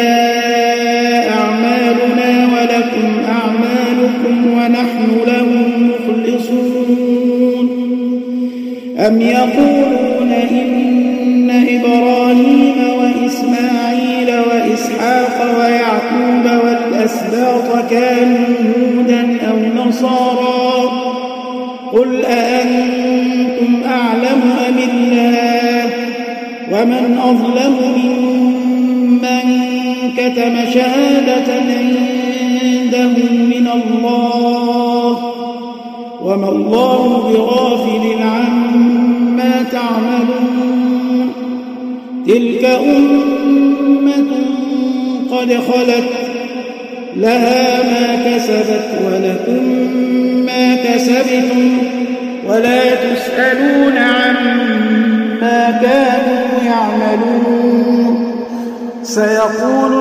أعمالنا ولكم أعمالكم ونحن له مخلصون. أم يقولون إن إبراهيم وإسماعيل وإسحاق ويعقوب والأسباط كانوا هودا أو نصارى قل أأنتم أعلم أم الله ومن أظلم ممن كتم شهادة عنده من الله وما الله بغافل عما تعملون. تلك أمة قد خلت لها ما كسبت ولكم ما كسبتم ولا تسألون عما كانوا يعملون. سيقول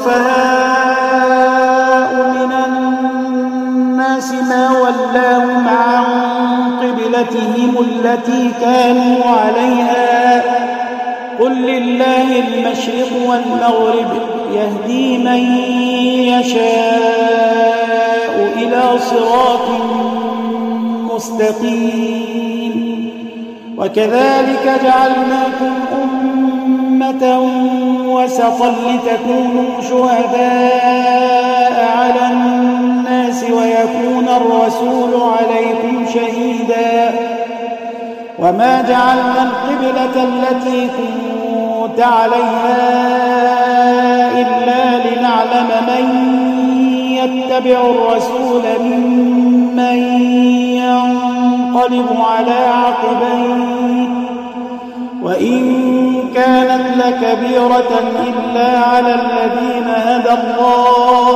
السفهاء من الناس ما ولاهم عن قبلتهم التي كانوا عليها قل لله المشرق والمغرب يهدي من يشاء إلى صراط مستقيم. وكذلك جعلناكم أمة وسطا لتكونوا شهداء على الناس ويكون الرسول عليكم شهيدا. وما جعلنا القبلة التي كنت عليها إلا لنعلم من يتبع الرسول ممن ينقلب على عقبيه وإن كانت لكبيرة إلا على الذين هدى الله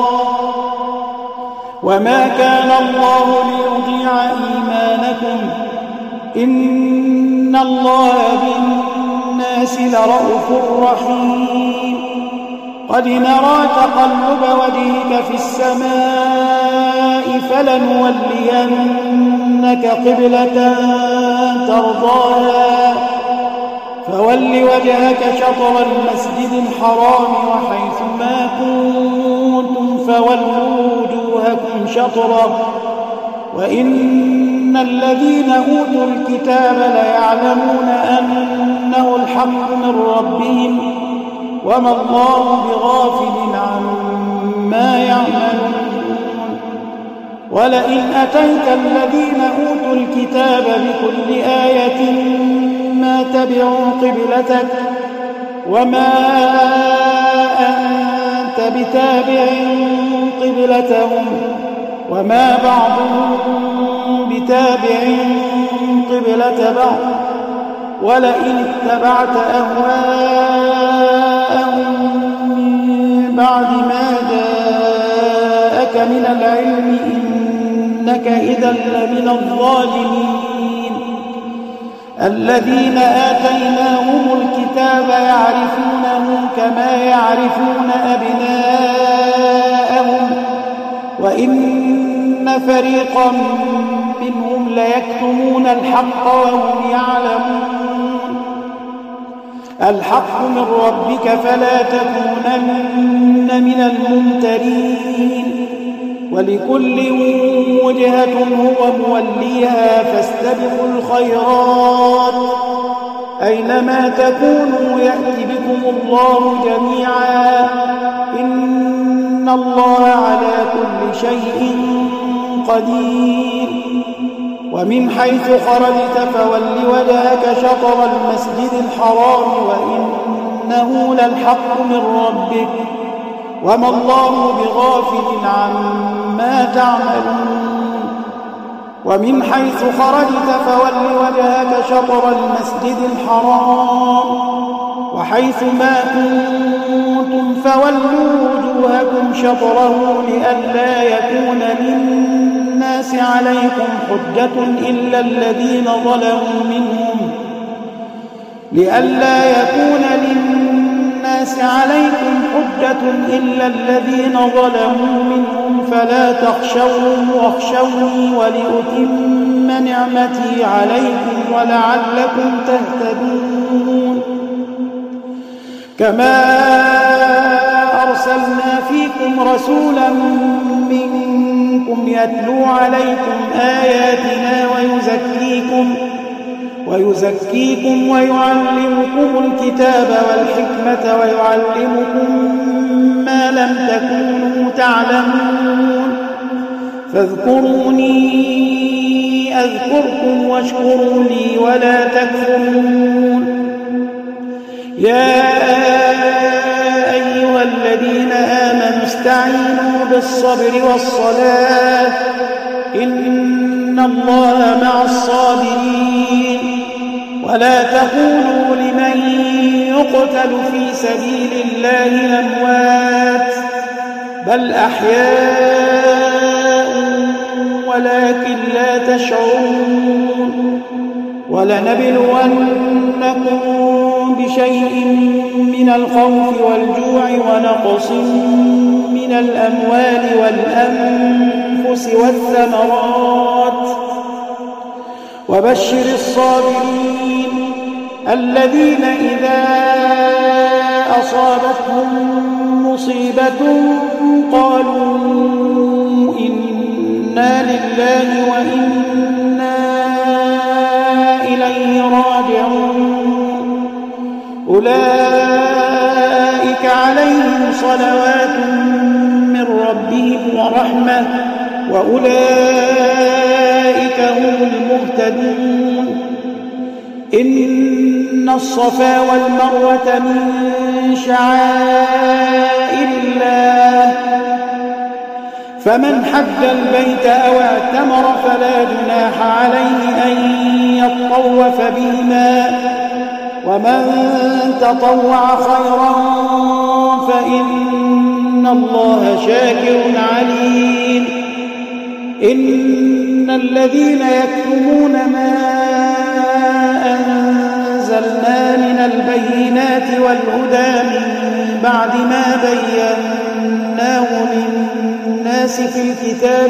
وما كان الله ليضيع إيمانكم إن الله بالناس لرءوف رحيم. قد نرى تقلب وجهك في السماء فلنولينك قبلة ترضاها فول وجهك شطر المسجد الحرام وحيث ما كنتم فولوا وجوهكم شطره وإن الذين أوتوا الكتاب ليعلمون أنه الحق من ربهم وما الله بغافل عما يعملون ولئن أتيت الذين أوتوا الكتاب بكل آية ما تبعوا قبلتك وما أنت بتابع قبلتهم وما بعضهم بتابع قبلة بعض ولئن اتبعت أهواءهم من بعد ما جاءك من العلم إنك إذا لمن الظالمين الذين آتيناهم الكتاب يعرفونه كما يعرفون أبناءهم وإن فريقا منهم ليكتمون الحق وهم يعلمون الحق من ربك فلا تكونن من الممترين ولكل وجهة هو موليها فاستبقوا الخيرات أينما تكونوا يأتي بكم الله جميعا إن الله على كل شيء قدير ومن حيث خرجت فول وجهك شطر المسجد الحرام وإنه للحق من ربك وما الله بغافل عما تعملون ومن حيث خرجت فول وجهك شطر المسجد الحرام وحيث ما كنتم فولوا وجوهكم شطره لئلا يكون للناس عليكم حجة إلا الذين ظلموا منهم فلا تخشوهم واخشوني ولأتم نعمتي عليكم ولعلكم تهتدون كما أرسلنا فيكم رسولا منكم يتلو عليكم آياتنا ويزكيكم ويعلمكم الكتاب والحكمة ويعلمكم ما لم تكونوا تعلمون فاذكروني أذكركم واشكروا لي ولا تكفرون يا أيها الذين آمنوا استعينوا بالصبر والصلاة إن الله مع الصابرين ولا تقولوا لمن يقتل في سبيل الله أموات بل أحياء ولكن لا تشعرون ولنبلونكم بشيء من الخوف والجوع ونقص من الأموال والأنفس والثمرات وبشر الصابرين الذين إذا أصابتهم مصيبة قالوا إنا لله وإنا إليه راجعون أولئك عليهم صلوات من ربهم ورحمة وأولئك هم المهتدون إن الصفا والمروة من شعائر الله فمن حج البيت أو اعتمر فلا جناح عليه أن يطوف بهما ومن تطوع خيرا فإن الله شاكر عليم إن الذين يكتمون ما أنزلنا من البينات والهدى من بعد ما بيناه للناس في الكتاب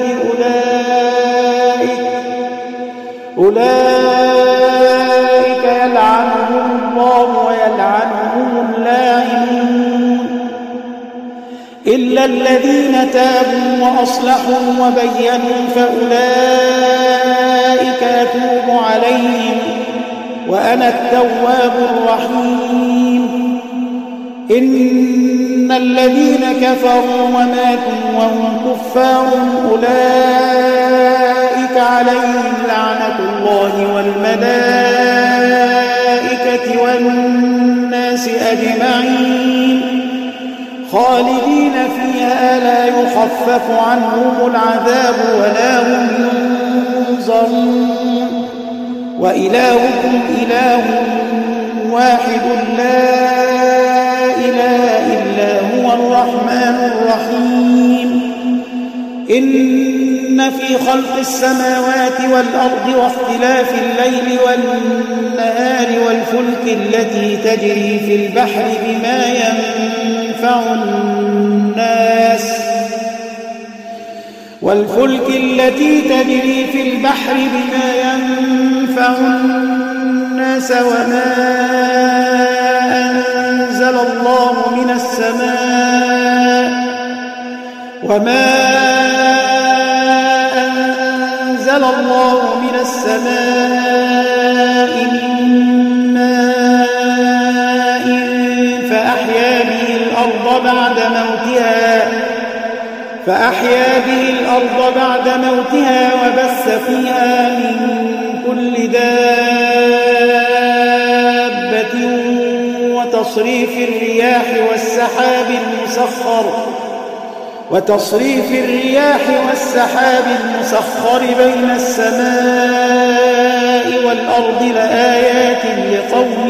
أولئك يلعنهم الله ويلعنهم اللاعنون إلا الذين تابوا وأصلحوا وبينوا فأولئك أتوب عليهم وأنا التواب الرحيم إن الذين كفروا وماتوا وهم كفار أولئك عليهم لعنة الله والملائكة والناس أجمعين خالدين فيها لا يخفف عنهم العذاب ولا هم ينظرون وإلهكم إله واحد لا إله إلا هو الرحمن الرحيم إن في خلق السماوات والأرض واختلاف الليل والنهار والفلك التي تجري في البحر بما ينفع الناس وما أنزل الله من السماء من ماء فأحيا به الأرض بعد موتها وبث فيها من كل دابة وتصريف الرياح والسحاب المسخر بين السماء والأرض لآيات لقوم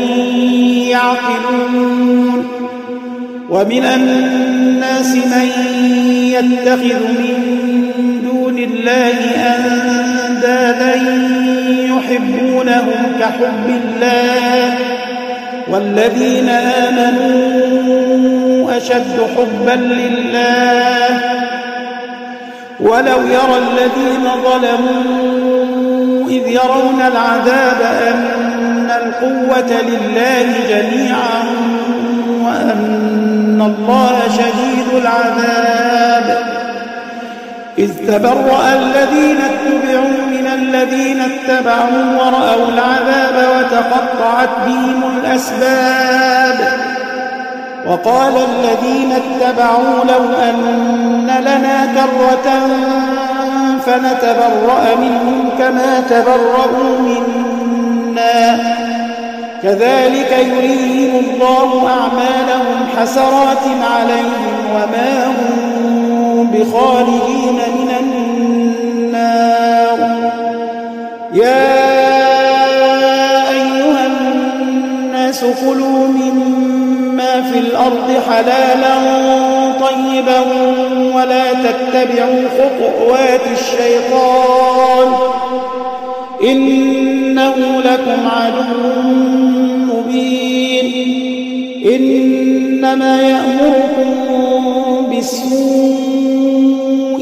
يعقلون ومن الناس من يتخذ من دون الله أندادا يحبونهم كحب الله والذين آمنوا أشد حبا لله ولو يرى الذين ظلموا إذ يرون العذاب أن القوة لله جميعا وأن الله شديد العذاب إذ تبرأ الذين اتبعوا من الذين اتبعوا ورأوا العذاب وتقطعت بهم الأسباب وقال الذين اتبعوا لو أن لنا كرة فنتبرأ منهم كما تبرأوا منا كذلك يريهم الله أعمالهم حسرات عليهم وما هم بخالدين من النار يا أيها الناس كلوا مما في الأرض حلالا طيبا ولا تتبعوا خطوات الشيطان إنه لكم عدو مبين إنما يأمركم بالسوء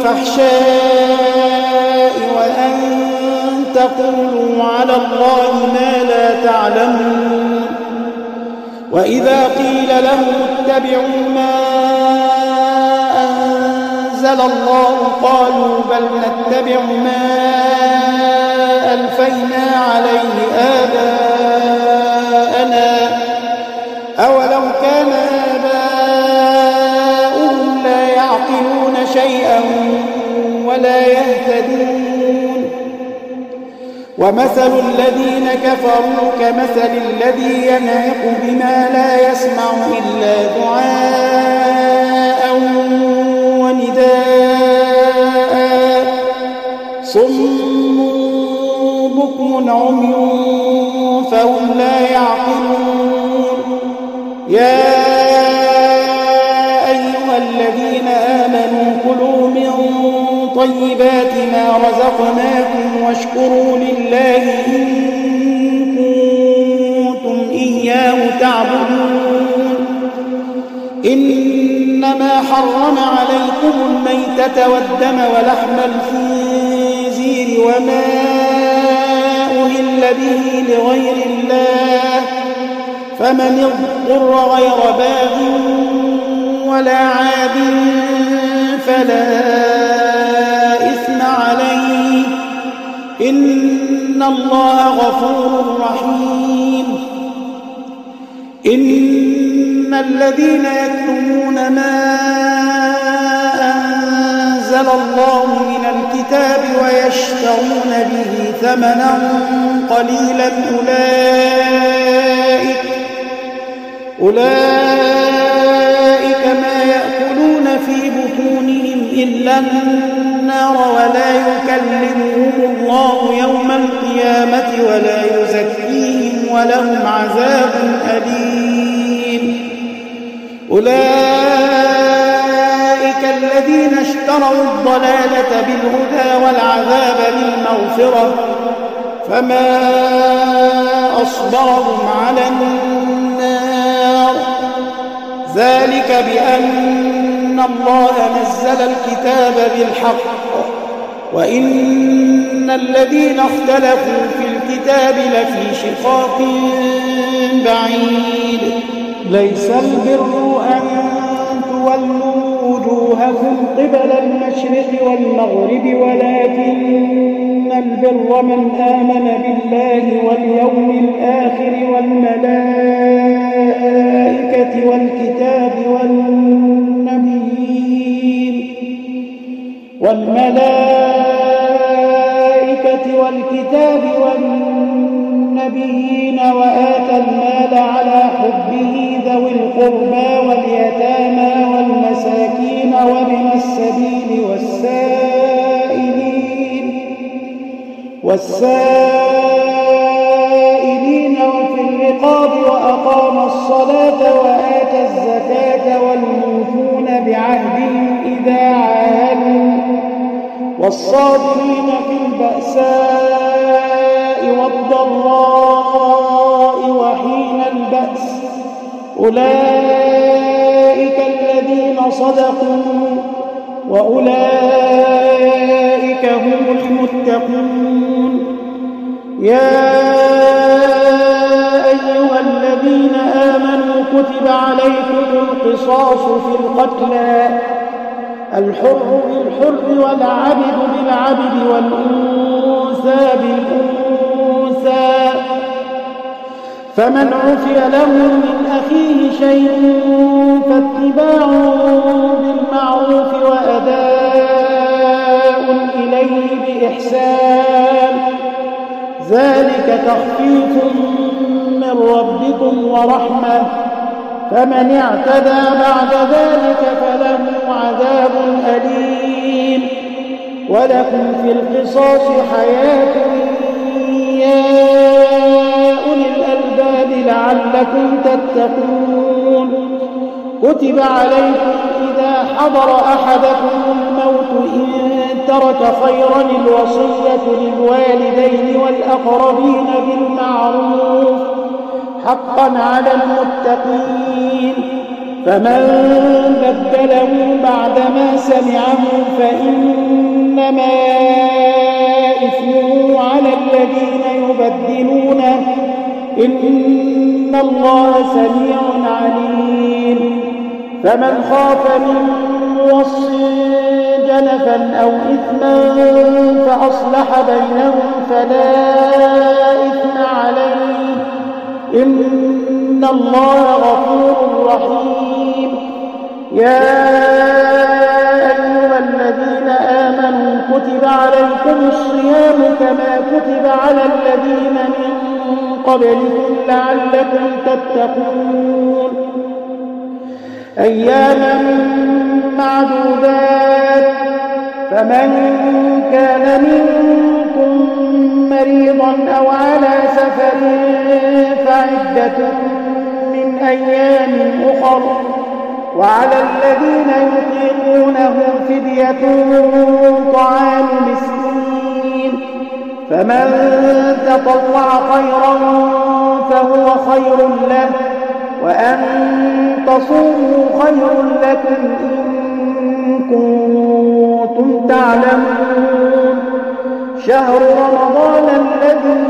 والفحشاء وأن تقولوا على الله ما لا تعلمون وإذا قيل لهم اتبعوا ما أنزل الله قالوا بل نتبع ما ألفينا عليه آباءنا أولو كان آباؤهم لا يعقلون شيئا ولا يهتدون ومثل الذين كفروا كمثل الذي ينعق بما لا يسمع إلا دعاء ونداء صم بكم عمي فهم لا يعقلون يا أيها الذين آمنوا كلوا من طيبات ما رزقناكم واشكروا لله إن كنتم إياه تعبدون إنما حرم عليكم الميتة والدم ولحم الخنزير وما أهل به لغير الله فمن اضطر غير باغ ولا عاد فلا إثم عليه إن الله غفور رحيم. إن الذين يكتمون ما أنزل الله من الكتاب ويشترون به ثمنا قليلا أولئك ما يأكلون في بطونهم إلا النار ولا يكلمهم الله يوم القيامة ولا يزكيهم ولهم عذاب أليم. أولئك الذين اشتروا الضلالة بالهدى والعذاب بالمغفرة فما أصبرهم على النار ذلك بأن الله نزل الكتاب بالحق وإن الذين اختلفوا في الكتاب لفي شقاق بعيد. ليس البر أن تولوا وجوهكم قبل المشرق والمغرب ولكن البر من آمن بالله واليوم الآخر والكتاب والنبيين وآتى المال على حبه ذوي القربى واليتامى والمساكين وابن السبيل والسائلين وفي الرقاب وأقام الصلاة وآتى الزكاة والموفون بعهدهم إذا عاهدوا والصابرين في البأساء والضراء وحين البأس أولئك الذين صدقوا وأولئك هم المتقون. يا أيها الذين آمنوا كتب عليكم القصاص في القتلى الحر بالحر والعبد بالعبد والأنثى بالأنثى فمن عفي له من أخيه شيء فاتباع بالمعروف وأداء إليه بإحسان ذلك تخفيف من ربكم ورحمة فمن اعتدى بعد ذلك فله عذاب أليم. ولكم في القصاص حياة يا أولي الألباب لعلكم تتقون. كتب عليكم إذا حضر أحدكم الموت إن ترك خيرا الوصية للوالدين والأقربين بالمعروف حقا على المتقين فمن بدله بعدما سمعه فإنما إثمه على الذين يبدلونه إن الله سميع عليم. فمن خاف من موص جنفا أو إثما فأصلح بينهم فلا إثم عليه إن الله غفور رحيم. يا أيها الذين آمنوا كتب عليكم الصيام كما كتب على الذين من قبلكم لعلكم تتقون. أياما معدودات فمن كان منكم مريضا أو على سفر فعدة من أيام أخر وعلى الذين يطيقونه فدية طعام مسكين فمن تطوع خيرا فهو خير له وأن تصوموا خير لكم إن كنتم تعلمون شهر رمضان الذي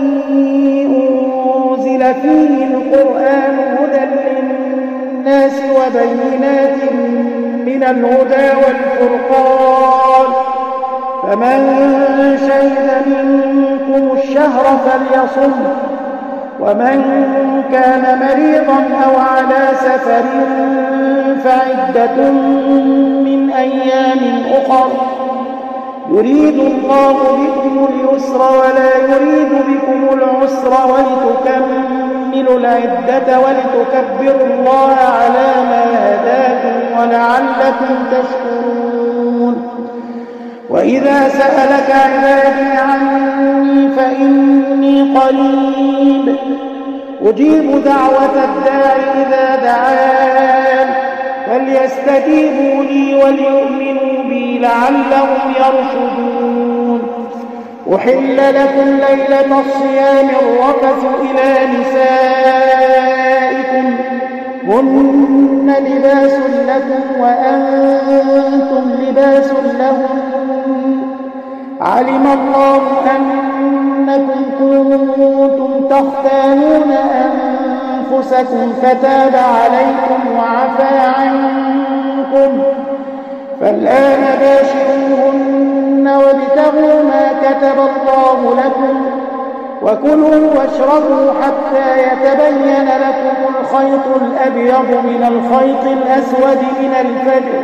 أنزل فيه القرآن هدى للناس وبينات من الهدى والفرقان فمن شهد منكم الشهر فليصم ومن كان مريضا أو على سفر فعدة من أيام أخر يريد الله بكم اليسر ولا يريد بكم العسر ولتكملوا العدة ولتكبروا الله على ما هداكم ولعلكم تشكرون وإذا سألك عبادي عني فإني قريب أجيب دعوة الداع إذا دعان فليستجيبوا لي وليؤمنوا بي لعلهم يرشدون أحل لكم ليلة الصيام الرفث إلى نسائكم هن لباس لكم وأنتم لباس لهم علم الله أنكم كنتم تختانون أنفسكم فتاب عليكم وعفى عنكم فالآن باشروهن وابتغوا ما كتب الله لكم وكلوا واشربوا حتى يتبين لكم الخيط الأبيض من الخيط الأسود من الفجر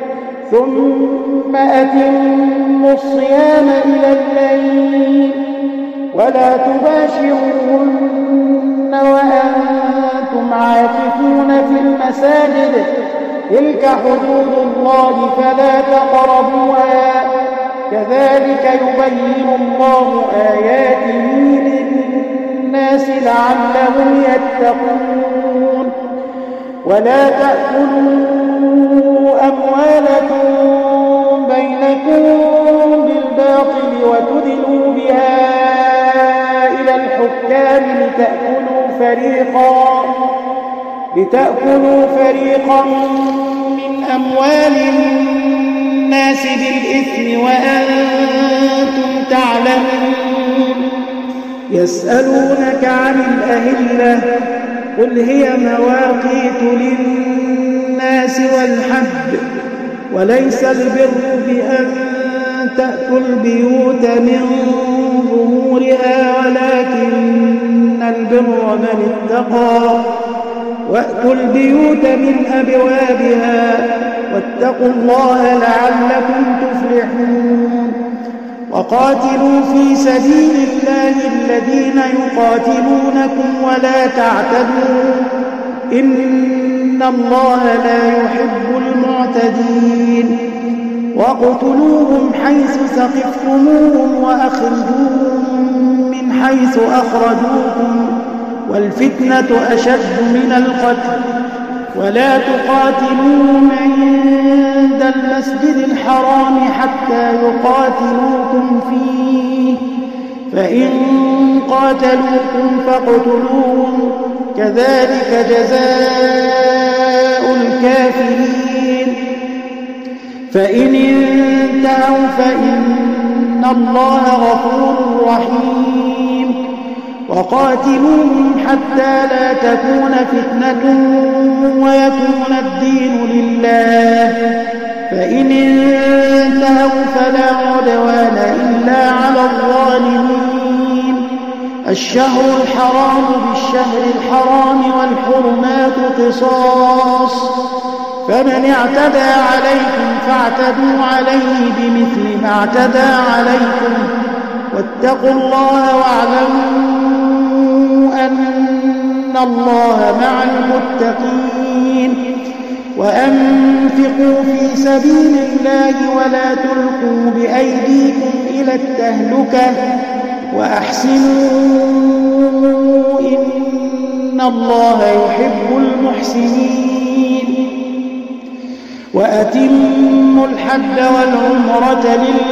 ثم أتموا الصيام إلى الليل ولا تباشروهن وأنتم عاكفون في المساجد تلك حدود الله فلا تقربوها كذلك يبين الله آياته للناس لعلهم يتقون ولا تأكلوا أموالكم بينكم بالباطل وتدلوا بها إلى الحكام لتأكلوا فريقا من أموال الناس بالإثم وأنتم تعلمون يسألونك عن الأهلة قل هي مواقيت للناس والحج وليس البر بأن تأتوا البيوت من ظهورها ولكن البر من اتقى وأتوا البيوت من أبوابها واتقوا الله لعلكم تفلحون وقاتلوا في سبيل الله الذين يقاتلونكم ولا تعتدوا إن الله لا يحب المعتدين واقتلوهم حيث ثقفتموهم وأخرجوهم من حيث أخرجوكم والفتنة أشد من القتل ولا تقاتلوهم عند المسجد الحرام حتى يقاتلوكم فيه فإن قاتلوكم فاقتلوهم كذلك جزاء الكافرين فإن انتهوا فإن الله غفور رحيم وقاتلوهم حتى لا تكون فتنة ويكون الدين لله فإن انتهوا فلا عدوان إلا على الظالمين الشهر الحرام بالشهر الحرام والحرمات قصاص فمن اعتدى عليكم فاعتدوا عليه بمثل ما اعتدى عليكم واتقوا الله واعلموا أن الله مع المتقين وأنفقوا في سبيل الله ولا تلقوا بأيديكم إلى التهلكة وأحسنوا إن الله يحب المحسنين وأتموا الحج والعمرة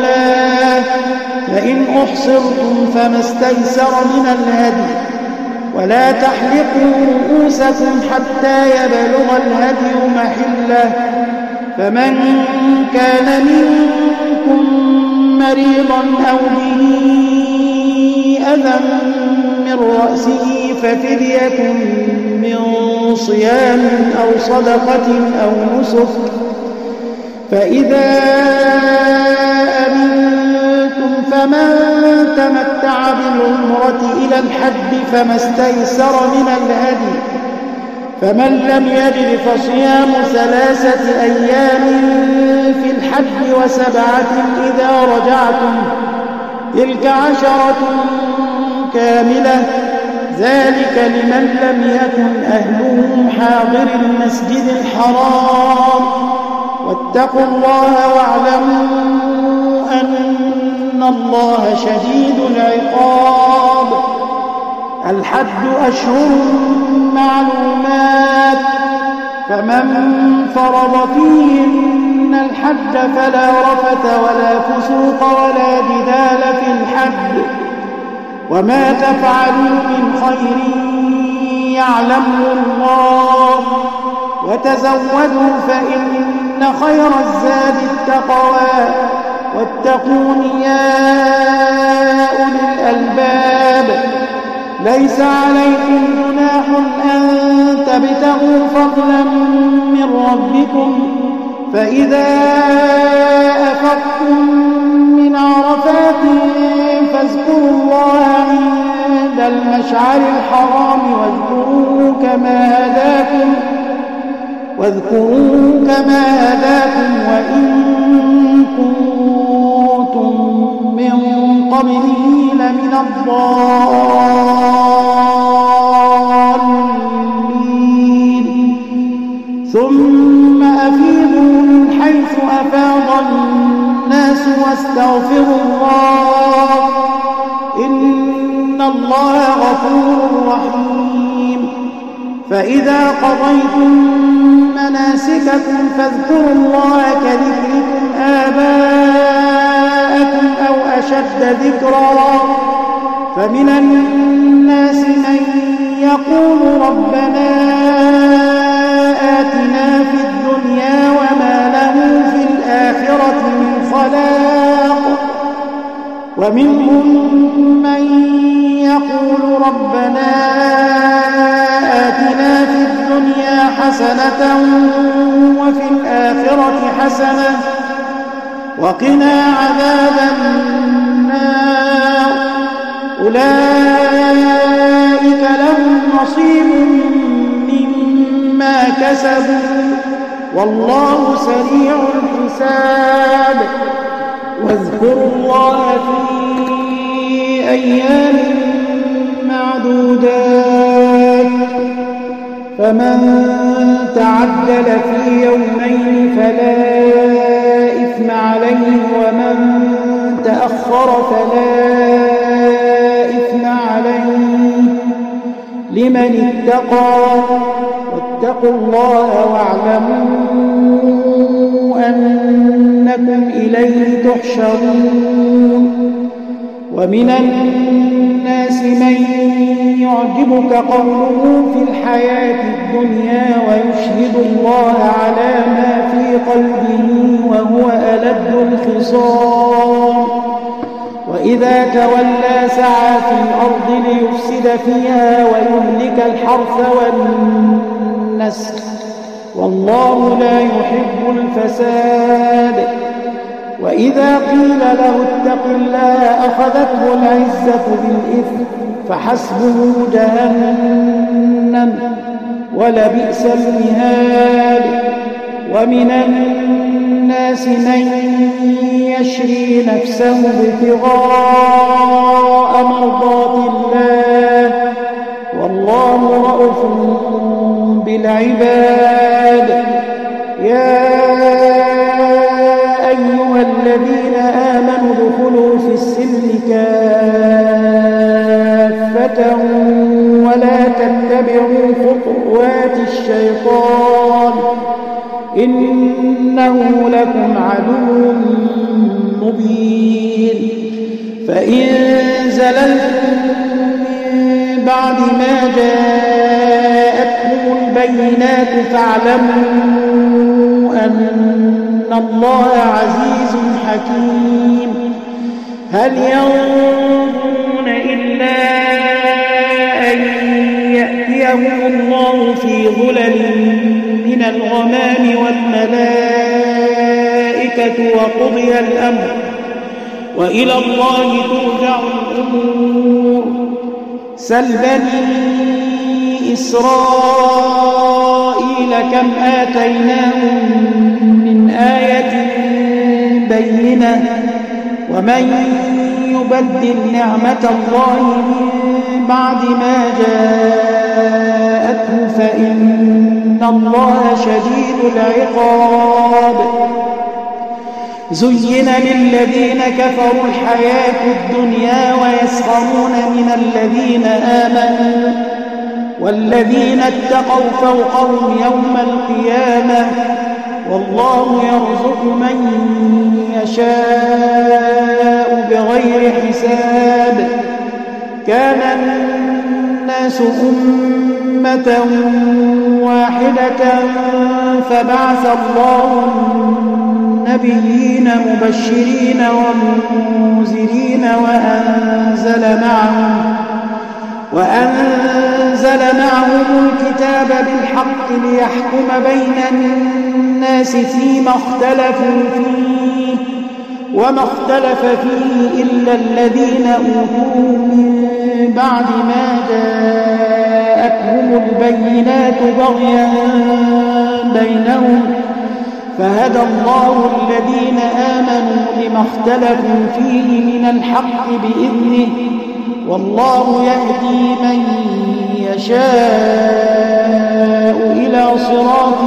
لله فإن أحصرتم فما استيسر من الهدي ولا تحلقوا رؤوسكم حتى يبلغ الهدي محله، فمن كان منكم مريضا أو به أذى من رأسه ففدية من صيام أو صدقة أو نسك، فإذا أمنتم فمن تمتع بالعمرة إلى الحج فما استيسر من الهدي، فمن لم يجد فصيام 3 أيام في الحج و7 إذا رجعتم، تلك 10 كاملة، ذلك لمن لم يكن أهله حاضر المسجد الحرام. واتقوا الله واعلموا أن الله شديد العقاب. الحج أشهر معلومات، فمن فرض فيهن الحج فلا رفث ولا فسوق ولا جدال في الحج، وما تفعلوا من خير يعلمه الله، وتزودوا فإن خير الزاد التقوى، واتقون يا أولي الألباب. ليس عليكم جناح أن تبتغوا فضلا من ربكم، فإذا أفضتم من عرفات فاذكروا الله عند المشعر الحرام واذكروه كما هداكم وإن كنتم من قبله لمن الضالين. ثم أفيضوا من حيث أفاض الناس واستغفروا الله، إن الله غفور رحيم. فإذا قضيتم مناسككم فاذكروا الله كذكركم آباءكم أو أشد ذكرا، فمن الناس من يقول ربنا آتنا في الدنيا وما له في الآخرة من خلاق، ومنهم من يقول ربنا آتنا في الدنيا حسنة وفي الآخرة حسنة وقنا عذاب النار، أولئك لهم نصيب مما كسبوا والله سريع الحساب. واذكروا الله في أيام معدودات، فمن تعجل في يومين فلا إثم عليه، ومن تأخر فلا إثم عليه لمن اتقى. واتقوا الله واعلموا أنكم إليه تحشرون. ومن الناس من يعجبك قوله في الحياة الدنيا ويشهد الله على ما في قلبه وهو ألد الخصام، وإذا تولى سعى في الأرض ليفسد فيها ويهلك الحرث والنسل، والله لا يحب الفساد. وإذا قيل له اتق الله أخذته العزة بالإثم فحسبه جهنم ولبئس المهاد. ومن الناس من يشري نفسه ابتغاء مرضات الله والله رؤوف بالعباد. يا أيها الذين آمنوا ادخلوا في السلم كافة ولا تتبعوا خطوات الشيطان إنه لكم عدو مبين. فإن زللتم من بعد ما جاءتهم البينات فاعلموا أن الله عزيز حكيم. هل ينظرون إلا أن يأتيهم الله في ظلل من الغمام والملائكة وقضي الأمر وإلى الله ترجع الأمور. سل بني إسرائيل كم آتيناهم من آية بينة ومن يبدل نعمة الله من بعد ما جاءته فإن الله شديد العقاب. زين للذين كفروا الحياة الدنيا ويسخرون من الذين آمنوا والذين اتقوا فوقهم يوم القيامة والله يرزق من يشاء بغير حساب. كان الناس أمة واحدة فبعث الله النبيين مبشرين ومنذرين وأنزل معهم الكتاب بالحق ليحكم بين الناس فيما اختلفوا فيه وما اختلف فيه إلا الذين أوتوه من بعد ما جاءتهم البينات بغيا بينهم فهدى الله الذين آمنوا لما اختلفوا فيه من الحق بإذنه والله يهدي من يشاء إلى صراط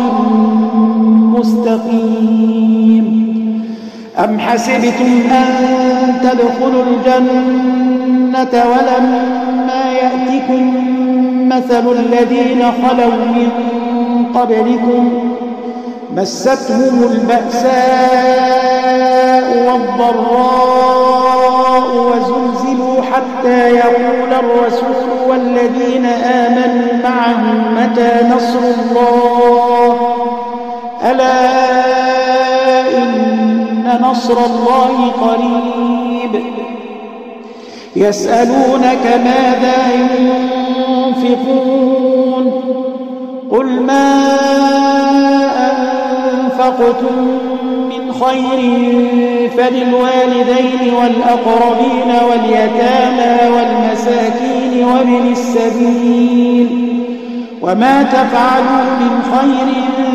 مستقيم. أم حسبتم أن تدخلوا الجنة ولما يأتكم مثل الذين خلوا من قبلكم مستهم البأساء والضراء وزلزلوا حتى يقول الرسول والذين آمنوا معه متى نصر الله ألا إن نصر الله قريب. يسألونك ماذا ينفقون قل ما أنفقتم من خير فللوالدين والأقربين واليتامى والمساكين وابن السبيل وما تفعلوا من خير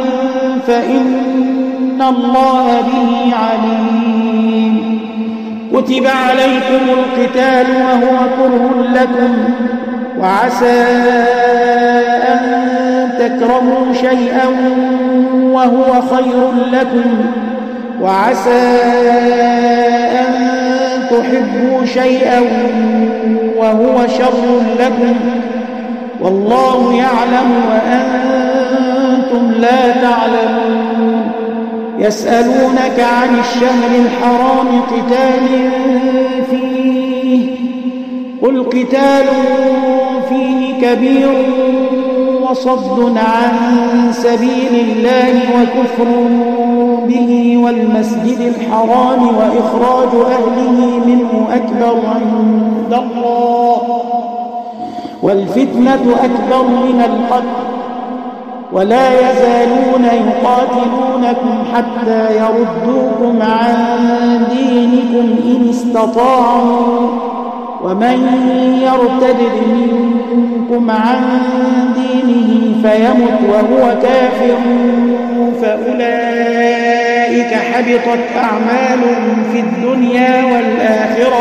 فإن الله به عليم. كتب عليكم القتال وهو كره لكم وعسى أن تكرهوا شيئا وهو خير لكم وعسى أن تحبوا شيئا وهو شر لكم والله يعلم وأنتم لا تعلمون. يسألونك عن الشهر الحرام قتال فيه قل قتال فيه كبير وصد عن سبيل الله وكفر به والمسجد الحرام وإخراج أهله منه أكبر عند الله والفتنة أكبر من القتل ولا يزالون يقاتلونكم حتى يردوكم عن دينكم إن استطاعوا ومن يرتد منكم عن دينه فيمت وهو كافر فأولئك حبطت أعمالهم في الدنيا والآخرة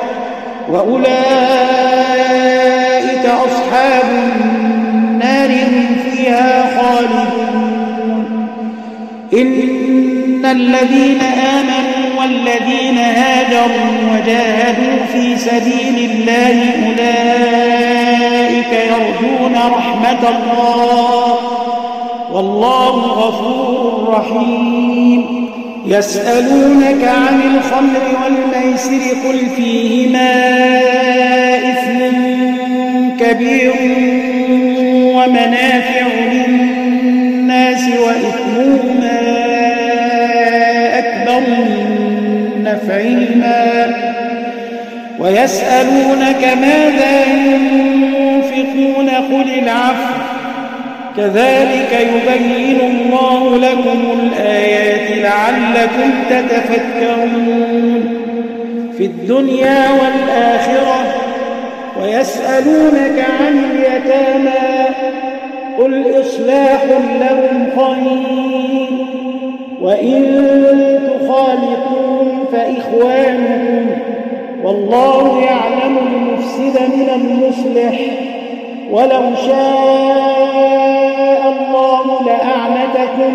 وأولئك أصحاب النار هم فيها خالدون. إن الذين آمنوا والذين هاجروا وجاهدوا في سبيل الله أولئك يرجون رحمة الله والله غفور رحيم. يسألونك عن الخمر والميسر قل فيهما إثم كبير ومنافع للناس وإثمهما أكبر من نفعهما ويسألونك ماذا ينفقون قل العفو كذلك يبين الله لكم الآيات لعلكم تتفكرون في الدنيا والآخرة ويسألونك عن اليتامى قل إصلاح لهم خير وإن تخالطوهم فإخوانكم والله يعلم المفسد من المصلح ولو شاء الله لأعنتكم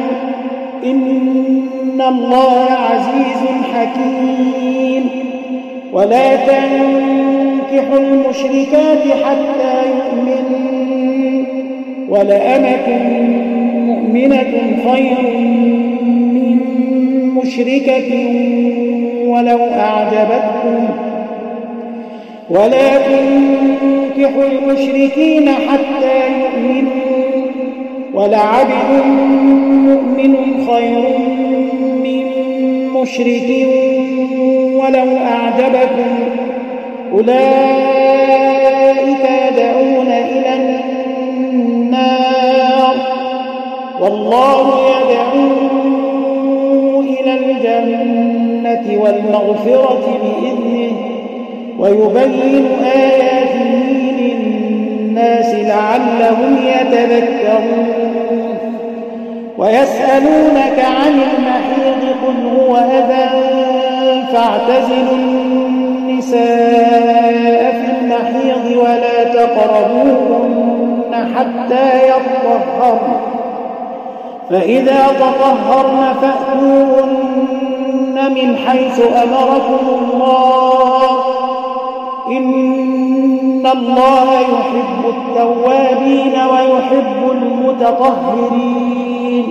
إن الله عزيز حكيم ولا تنكحوا المشركات حتى يؤمنوا ولأمة مؤمنة خير من مشركة ولو أعجبتكم ولا تنكحوا المشركين حتى يؤمنوا ولعبد مؤمن خير من مشرك ولو أعجبكم أولئك يدعون إلى النار والله يدعو إلى الجنة والمغفرة بإذنه ويبين آياته للناس لعلهم يتذكرون ويسألونك عن المحيض قل هو أذى فاعتزلوا النساء في المحيض ولا تقربوهن حتى يطهرن فإذا تطهرن فأتوهن من حيث أمركم الله إن الله يحب التوابين ويحب المتطهرين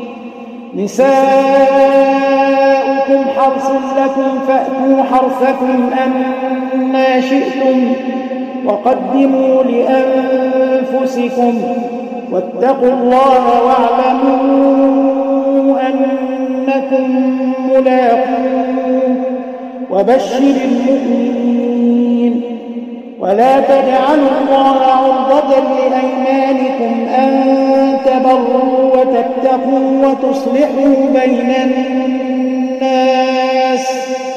نساؤكم حرث لكم فأتوا حرثكم أنى شئتم وقدموا لأنفسكم واتقوا الله واعلموا أنكم ملاقوه وبشر المؤمنين ولا تجعلوا الله عرضة لأيمانكم أن تبروا وتتقوا وتصلحوا بين الناس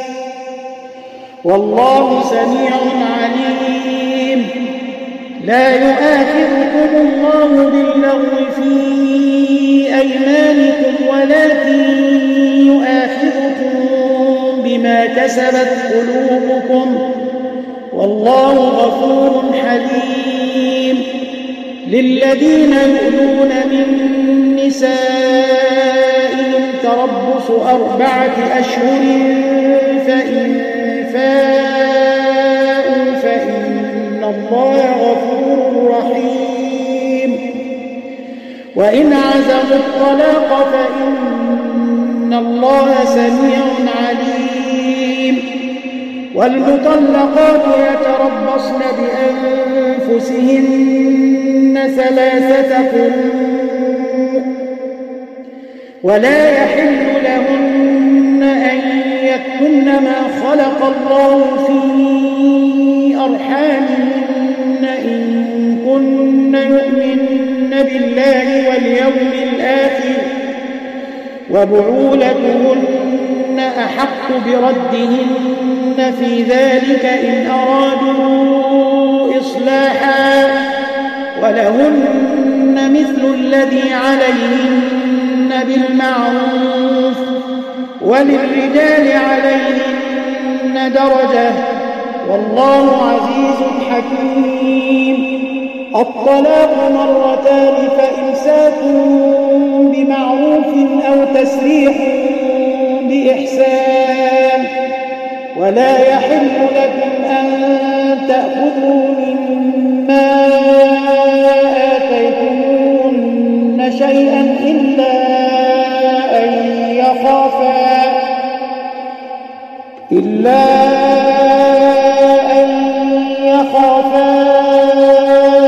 والله سميع عليم لا يؤاخذكم الله باللغو في أيمانكم ولكن يؤاخذكم بما كسبت قلوبكم والله غفور حليم للذين يؤلون من نسائهم تربص 4 أشهر فإن فاءوا فإن الله غفور رحيم وإن عزموا الطلاق فإن الله سميع عليم والمطلقات يتربصن بأنفسهن 3 قروء ولا يحل لهن أن يكتمن ما خلق الله في أرحامهن إن كن يؤمن بالله واليوم الآخر وبعولتهن أحق بردهن في ذلك إن أرادوا إصلاحا ولهن مثل الذي عليهن بالمعروف وللرجال عليهن درجة والله عزيز حكيم الطلاق 2 فإمساك بمعروف أو تسريح بإحسان ولا يحل لكم أن تأخذوا مما آتيتموهن شيئا إلا أن يخافا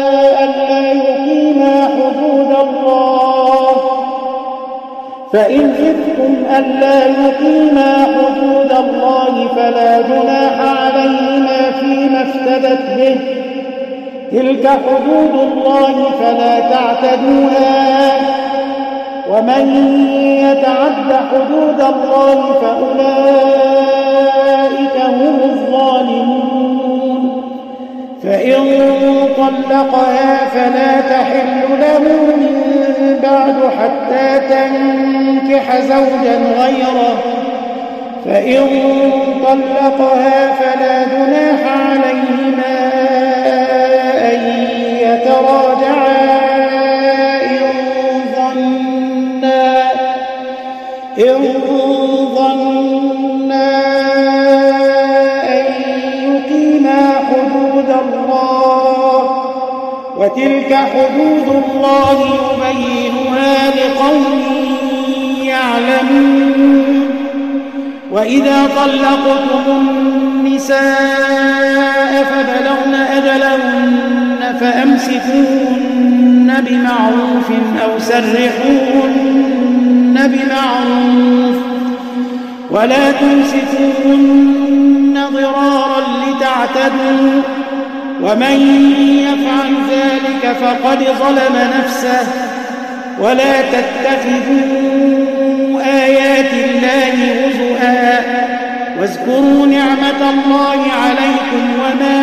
فإن خفتم ألا يقيما حدود الله فلا جناح عليهما فيما افتدت به، تلك حدود الله فلا تعتدوها، ومن يتعد حدود الله فأولئك هم الظالمون. فإن طلقها فلا تحل له من بعد حتى تنكح زوجا غيره، فإن طلقها فلا جناح عليهما أن يتراجعا إن ظنا أن يقيما حدود الله، وتلك حدود الله يبينها لقوم يعلمون. وإذا طلقتم النساء فبلغن أجلهن فأمسكوهن بمعروف أو سرحوهن بمعروف، ولا تمسكوهن ضرارا لتعتدوا، ومن يفعل ذلك فقد ظلم نفسه. ولا تتخذوا آيات الله هزؤا، واذكروا نعمة الله عليكم وما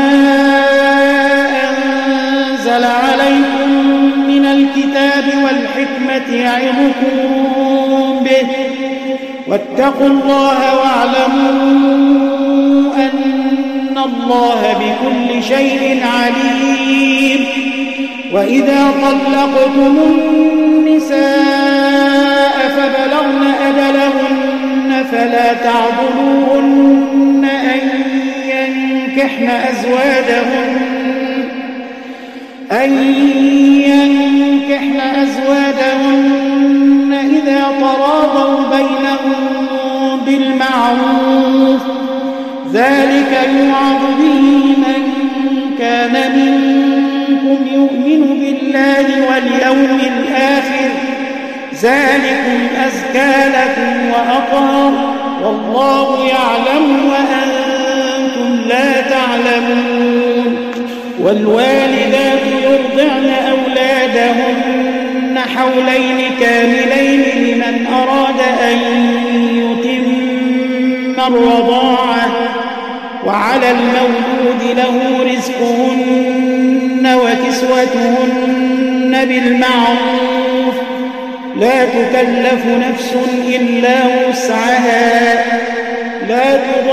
أنزل عليكم من الكتاب والحكمة يعظكم به، واتقوا الله واعلموا أن الله بكل شيء عليم. وإذا طلقتم النساء فبلغن أجلهن فلا تعضلوهن أن ينكحن أزواجهن إذا تراضوا بينهم بالمعروف، ذلك يوعظ به من كان منكم يؤمن بالله واليوم الآخر، ذلكم أزكى لكم وأطهر، والله يعلم وأنتم لا تعلمون. والوالدات يرضعن أولادهن حولين كاملين لمن أراد أن يتم الرضاعة، وعلى المولود له رزقهن وكسوتهن بالمعروف، لا تكلف نفس إلا وسعها، لا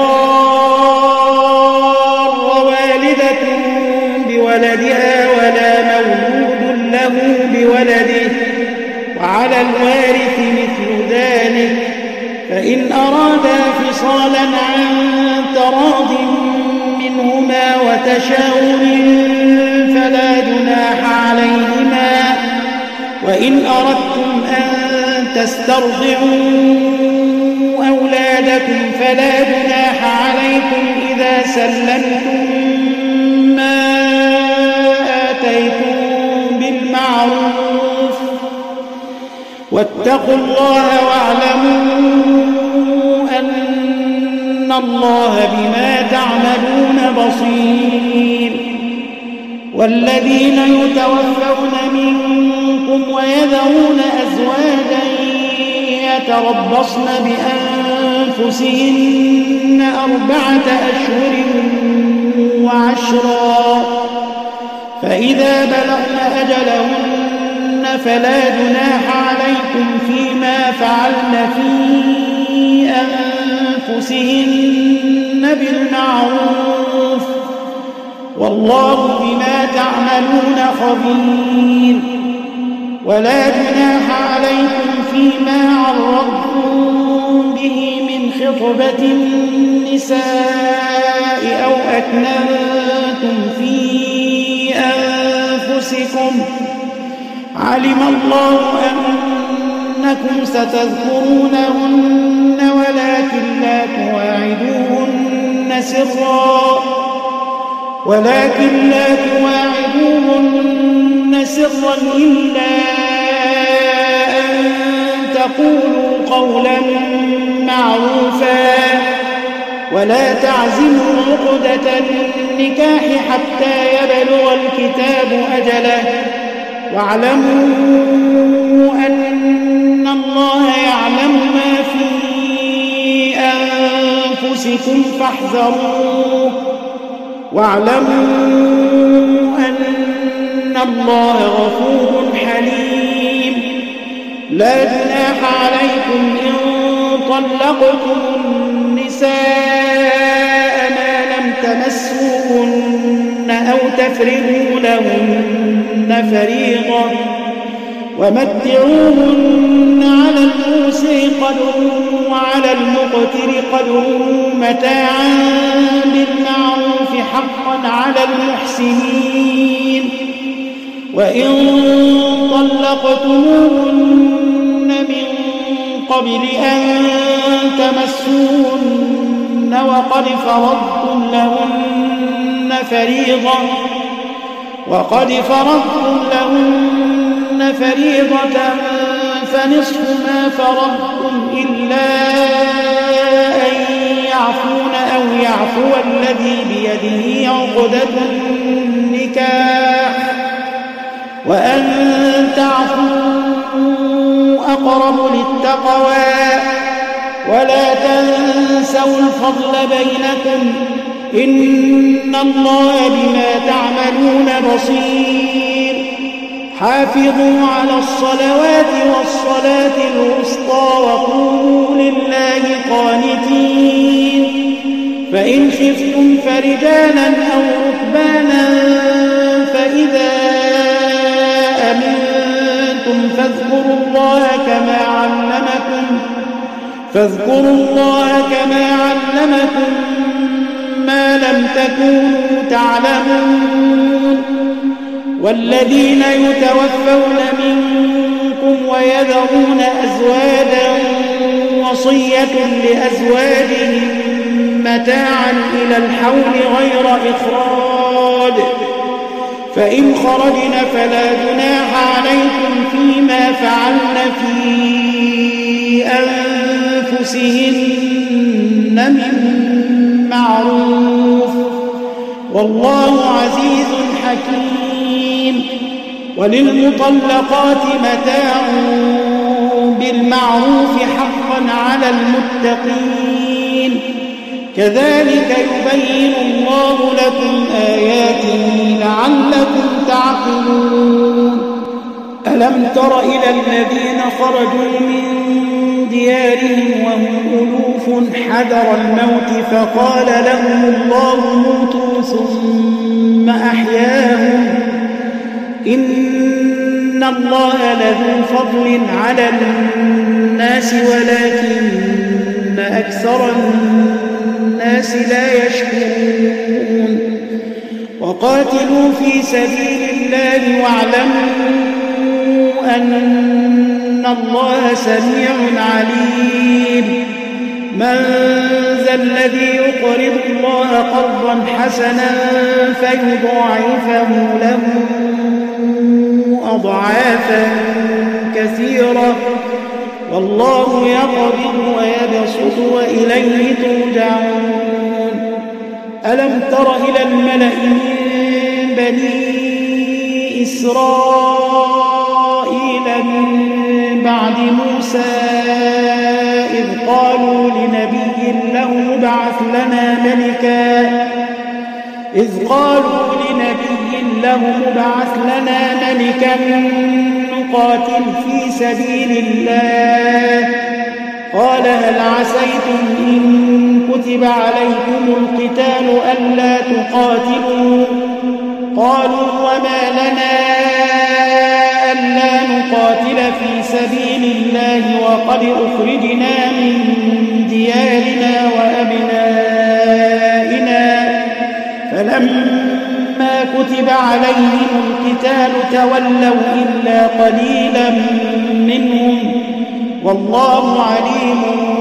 تضار والدة بولدها ولا مولود له بولده، وعلى الوارث مثل ذلك، فإن أرادا فصالا عن تراض منهما وتشاور فلا جناح عليهما. وإن أردتم أن تسترضعوا أولادكم فلا جناح عليكم إذا سلمتم ما آتيتم بالمعروف، واتقوا الله واعلموا أن الله بما تعملون بصير. والذين يتوفون منكم ويذرون أزواجا يتربصن بأنفسهن 4 أشهر وعشرا، فإذا بلغن أجلهن فلا جناح عليكم فيما فعلن في أنفسهن بالمعروف، والله بما تعملون خبير. ولا جناح عليكم فيما عرضتم به من خطبة النساء أو أكننتم في أنفسكم، علم الله أنكم ستذكرونهن ولكن لا تواعدوهن سرا إلا أن فقولوا قولا معروفا ولا تعزموا عقدة النكاح حتى يبلغ الكتاب أجله واعلموا أن الله يعلم ما في أنفسكم فاحذروه واعلموا أن الله غفور حليم لا جناح عليكم إن طلقتم النساء ما لم تمسوهن أو تفرضوا لهن فريضة ومتعوهن على الموسع قدره وعلى المقتر قدره متاعا بالمعروف حقا على المحسنين وإن طلقتموهن من قبل أن تمسوهن وقد فرضتم لهن فريضة فنصف ما فرضتم إلا أن يعفون أو يعفو الذي بيده عقدة النكاح وأن تعفوا أقرب للتقوى ولا تنسوا الفضل بينكم إن الله بما تعملون بصير حافظوا على الصلوات والصلاة الوسطى وقوموا لله قانتين فإن خفتم فرجالا أو ركبانا فإذا أمنتم فاذكروا الله كما علمكم ما لم تكونوا تعلمون والذين يتوفون منكم ويذرون أزواجا وصية لأزواجهم متاعا إلى الحول غير إخراج فإن خرجن فلا جناح عليكم فيما فعلن في أنفسهن من معروف والله عزيز حكيم وللمطلقات متاع بالمعروف حقا على المتقين كذلك يبين الله لكم آياته لعلكم تعقلون ألم تر إلى الذين خرجوا من ديارهم وهم ألوف حذر الموت فقال لهم الله موتوا ثم أحياهم إن الله لذو فضل على الناس ولكن أكثر الناس لا يشكرون وقاتلوا في سبيل الله واعلموا أن الله سميع عليم من ذا الذي يقرض الله قرضا حسنا فيضاعفه له أضعافا كثيرة والله يقبض ويبسط وإليه ترجعون ألم تر إلى الملأ من بني إسرائيل من بعد موسى إذ قالوا لنبي له ابعث لنا ملكا نقاتل في سبيل الله قال هل عسيتم إن كتب عليكم القتال ألا تقاتلوا قالوا وما لنا ألا نقاتل في سبيل الله وقد أخرجنا من ديارنا وأبنائنا فلما كتب عليهم القتال تولوا إلا قليلا منهم والله عليم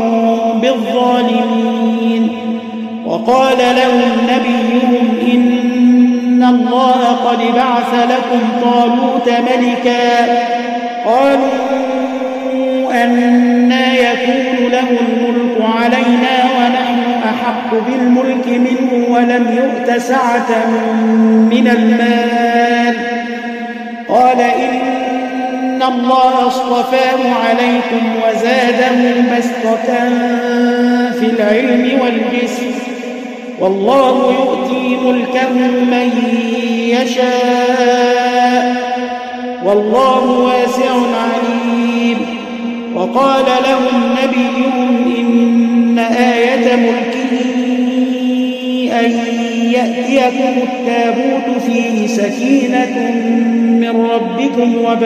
بالظالمين وقال لهم نبيهم إن الله قد بعث لكم طالوت ملكا قالوا أنى يكون له الملك علينا ونحن أحق بالملك منه ولم يؤت سعة من المال. قال إن الله اصطفاه عليكم وزاده بسطة في العلم والجسم والله يؤتي ملكه من يشاء والله واسع عليم. وقال لهم نبيهم إن آية ملكه أن يأتيكم التابوت فيه سكينة من ربكم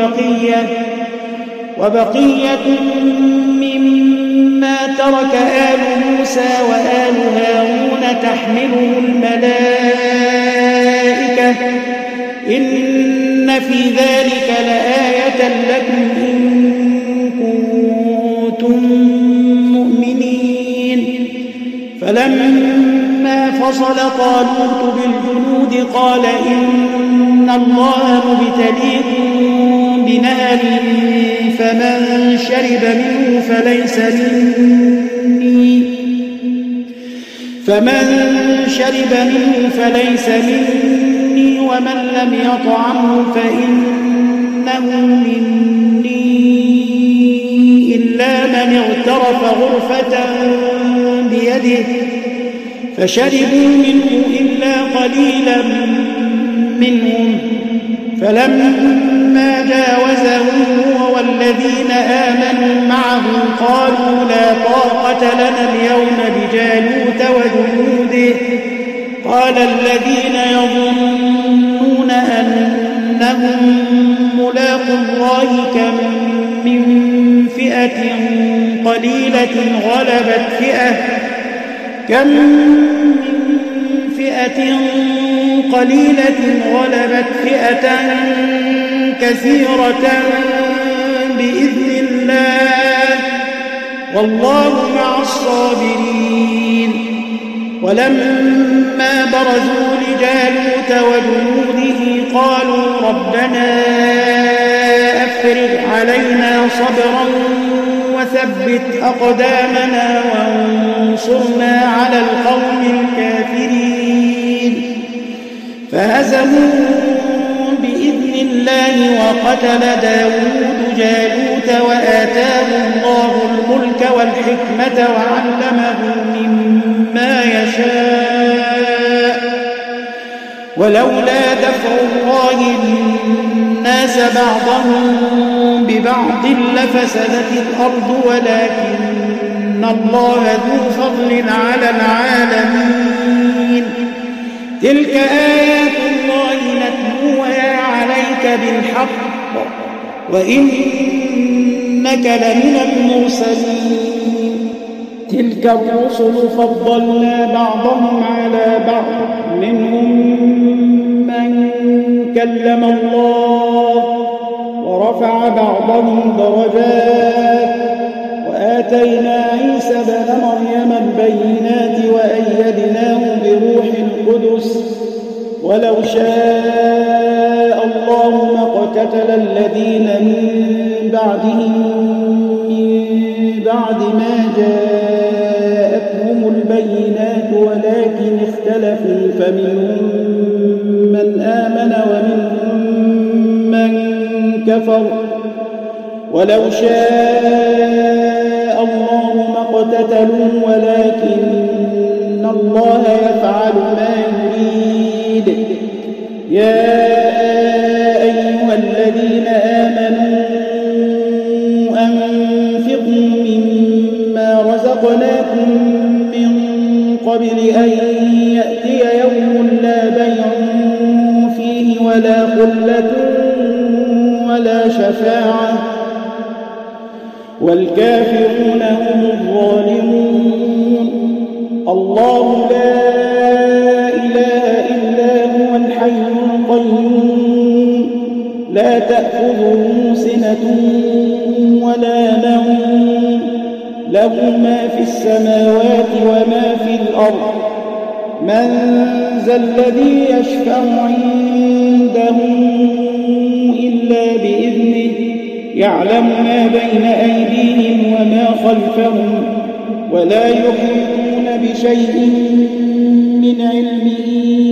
وبقية مما ترك آل موسى وآل هارون تحمله الملائكة إن في ذلك لآية لكم إن كنتم مؤمنين. فلما فصل طالوت بالجنود قال إن الله مبتليكم بنهر فمن شرب منه فليس مني ومن لم يطعمه فإنه مني إلا من اغترف غرفة بيده فشربوا منه إلا قليلا منهم. فلما جاوزه هو والذين آمنوا معه قالوا لا طاقة لنا اليوم بجالوت وجنوده. قال الذين يظنون أنهم ملاقو الله كم من فئة قليلة غلبت فئة كثيرة بإذن الله والله مع الصابرين. ولما برزوا لجالوت وجنوده قالوا ربنا أفرغ علينا صبرا وثبت أقدامنا وانصرنا على القوم الكافرين. فهزموا بإذن الله وقتل داود جالوت وآتاه الله الملك والحكمة وعلمه مما يشاء ولولا دفع الله الناس بعضهم ببعض لفسدت الأرض ولكن الله ذو فضل على العالمين. تلك آيات الله نتلوها عليك بالحق وإنك لمن المرسلين. تلك الرسل فضلنا بعضهم على بعض منهم من كلم الله ورفع بعضهم درجات وآتينا عيسى ابن مريم البينات وأيدناه بروح القدس ولو شاء الله ما اقتتل الذين من بعد ما جاءتهم البينات ولكن اختلفوا فمنهم من آمن ومنهم من كفر ولو شاء الله ما اقتتلوا ولكن الله يفعل ما يريد. يا أيها الذين آمنوا أنفقوا مما رزقناكم من قبل أن يأتي يوم لا بيع فيه ولا خلة ولا شفاعة والكافرون هم الظالمون. الله لا إله إلا هو الحي القيوم لا تأخذه سنة ولا نوم له ما في السماوات وما في الأرض. من ذا الذي يشفع عنده إلا بإذنه يعلم ما بين أيديهم وما خلفهم ولا يحيطون بشيء من علمه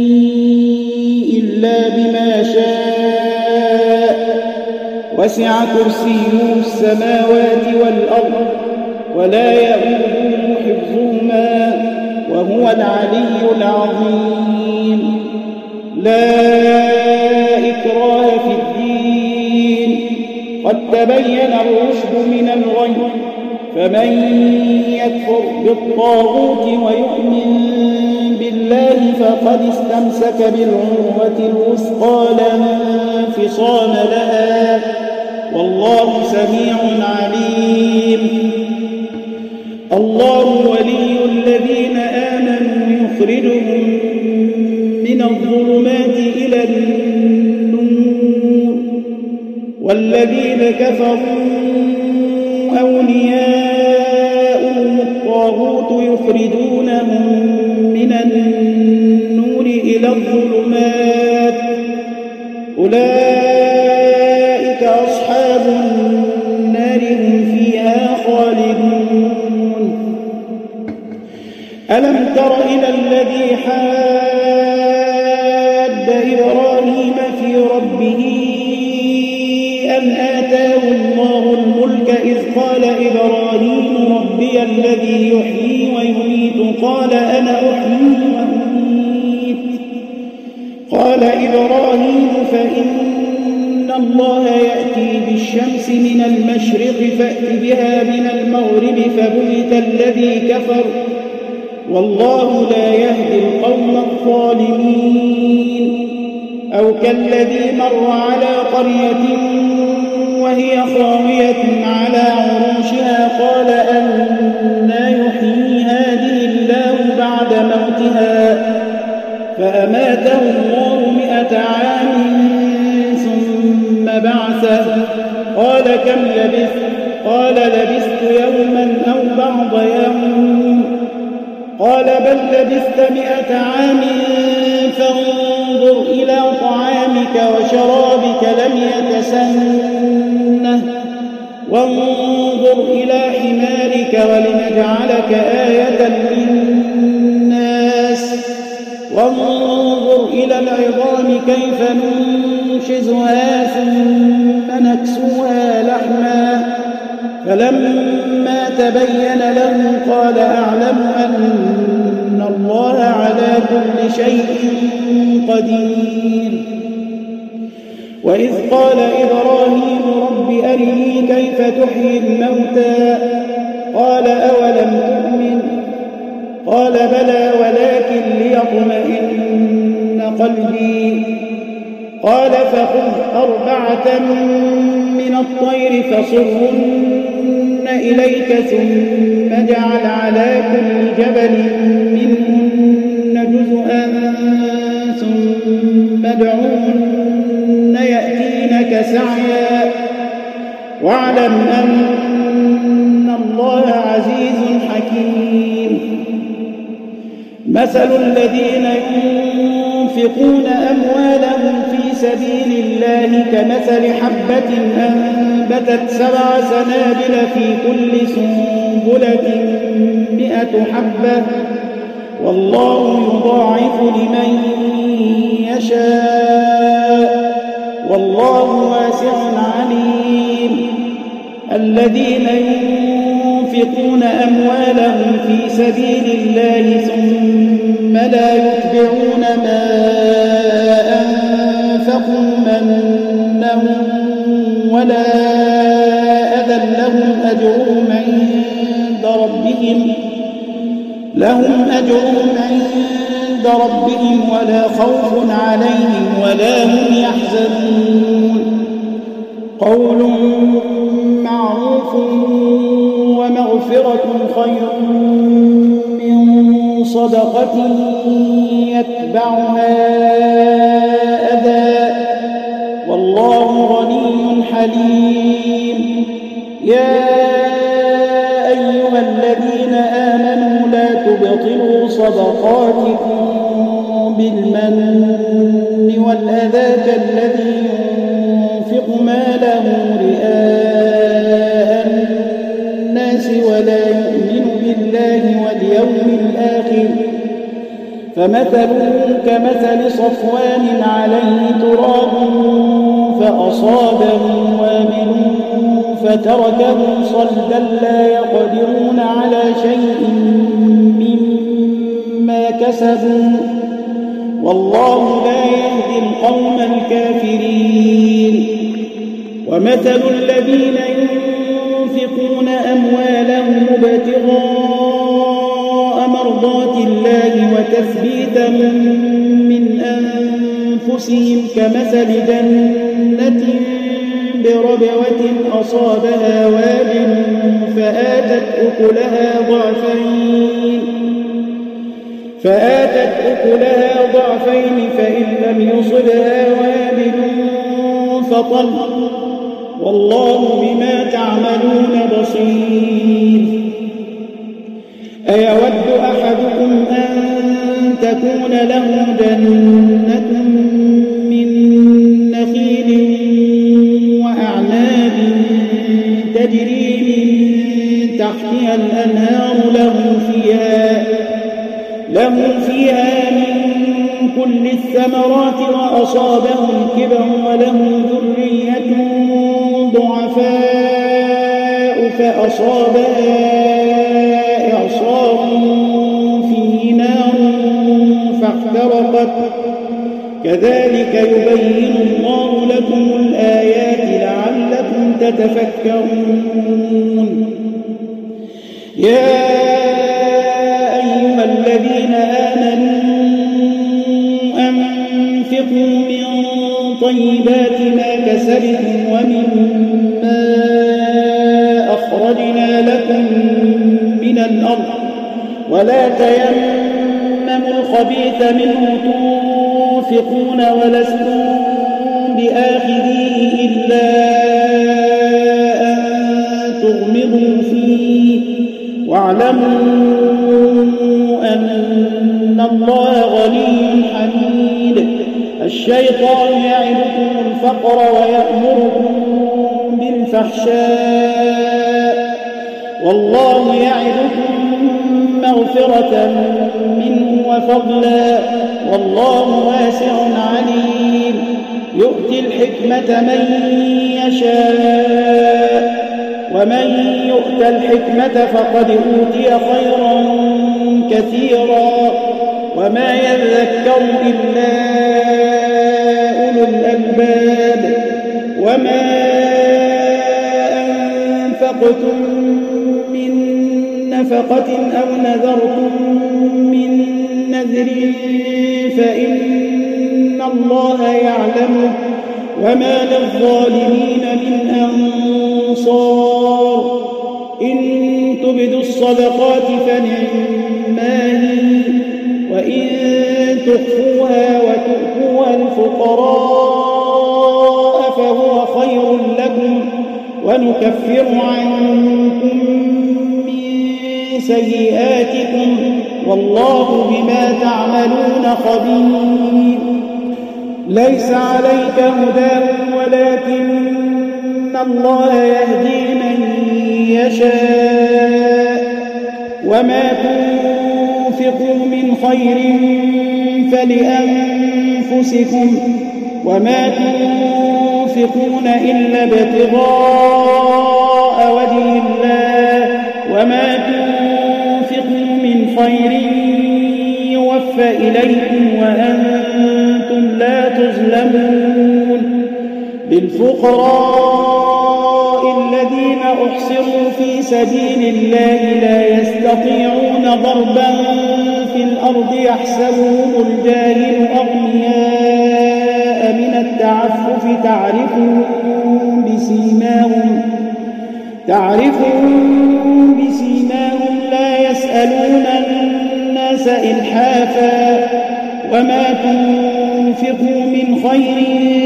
إلا بما شاء وسع كرسيه السماوات والأرض ولا يئوده حفظهما وهو العلي العظيم. لا إكراه في الدين قد تبين الرشد من الغي فمن يكفر بالطاغوت ويؤمن بالله فقد استمسك بالعروة الوثقى لا انفصام لها والله سميع عليم. الله ولي الذين آمنوا يخرجهم من الظلمات إلى النور والذين كفروا أولياؤهم الطاغوت يخرجونهم من النور إلى الظلمات أولئك أصحاب النار هم فيها خالدون. ألم تر إلى الذي حاد إبراهيم في ربه أن آتاه الله الملك إذ قال إبراهيم ربي الذي يحيي ويميت قال أنا أحيي وأميت قال إبراهيم فإن الله يأتي بالشمس من المشرق فأت بها من المغرب فبهت الذي كفر والله لا يهدي القوم الظالمين. أو كالذي مر على قرية وهي خاوية على عروشها قال أنى يحيي هذه الله بعد موتها فأماته الله 100 عام ثم بعثه قال كم لبثت قال لبثت يوما أو بعض يوم قال بل لبثت 100 عام فانظر إلى طعامك وشرابك لم يتسنه وانظر إلى حمارك ولنجعلك آية للناس وانظر إلى العظام كيف ننشزها ثم نكسوها لحما فلما تبين له قال أعلم أن الله على كل شيء قدير. وإذ قال إبراهيم رب أرني كيف تحيي الموتى قال أولم تؤمن قال بلى ولكن ليطمئن قلبي قال فخذ 4 من الطير فصرهن إليك ثم اجعل على كل جبل منهن جزءا ثم ادعوهن يأتينك سعيا واعلم أن الله عزيز حكيم. مثل الذين ينفقون أموالهم في سبيل الله كمثل حبة أنبتت 7 سنابل في كل سنبلة 100 حبة والله يضاعف لمن يشاء والله واسع عليم. الذين ينفقون أموالهم في سبيل الله ثم لا يتبعون ما أنفقوا منا ولا أذى لهم أجرهم عند ربهم ولا خوف عليهم ولا هم يحزنون. قول معروف ومغفرة خير من صدقة يتبعها أذى والله غني حليم. يا أيها الذين آمنوا لا تبطلوا صدقاتكم بالمن والأذى كالذي ينفق ماله رئاء الآخر فمثله كمثل صفوان عليه تراب فأصابه وابل فتركه صلدا لا يقدرون على شيء مما كسبوا والله لا يهدي القوم الكافرين. ومثل الذين ينفقون أموالهم ابتغاء مرضات الله وتثبيتا من أنفسهم كمثل جنة بربوة أصابها وابل فآتت أكلها ضعفين فإن لم يصبها وابل فطل والله بما تعملون بصير. أيود أحدكم أن تكون له جنة من نخيل وأعناب تجري من تحتها الأنهار له فيها من كل الثمرات وأصابه الكبر وله ذرية ضعفاء فأصابها إعصار فيه نار فاحترقت كذلك يبين الله لكم الآيات لعلكم تتفكرون. يا أيها الذين آمنوا أنفقوا من طيبات ما كسبتم ومما أخرجنا لكم من الأرض ولا تيمموا الخبيث منه تنفقون ولستم بآخذيه إلا أن تغمضوا فيه واعلموا أن الله غني حميد. الشيطان يعدكم الفقر ويأمركم بالفحشاء والله يعدكم مغفرة منه وفضلا والله واسع عليم. يؤتي الحكمة من يشاء ومن يؤت الحكمة فقد أوتي خيرا كثيرا وما يذكر إلا أولو الألباب. وما أنفقتم من نفقة أو نذرتم من نذر فإن الله يعلمه وما للظالمين من أنصار. إن تبدوا الصدقات فنعما هي وإن تخفوها وتؤتوها الفقراء فهو خير لكم ونكفر عنكم من سيئاتكم والله بما تعملون خبير. ليس عليك هداهم ولكن الله يهدي من يشاء وما تنفقوا من خير فلأنفسكم وما تنفقون إلا ابتغاء وجه الله وما تنفقوا من خير يوفى إليكم وأنتم لا تظلمون. للفقراء الذين أحصروا في سبيل الله لا يستطيعون ضربا في الأرض يحسبهم الجاهل أغنياء من التعفف تعرفهم بسيماهم لا يسألون الناس إلحافا وما تنفقوا من خير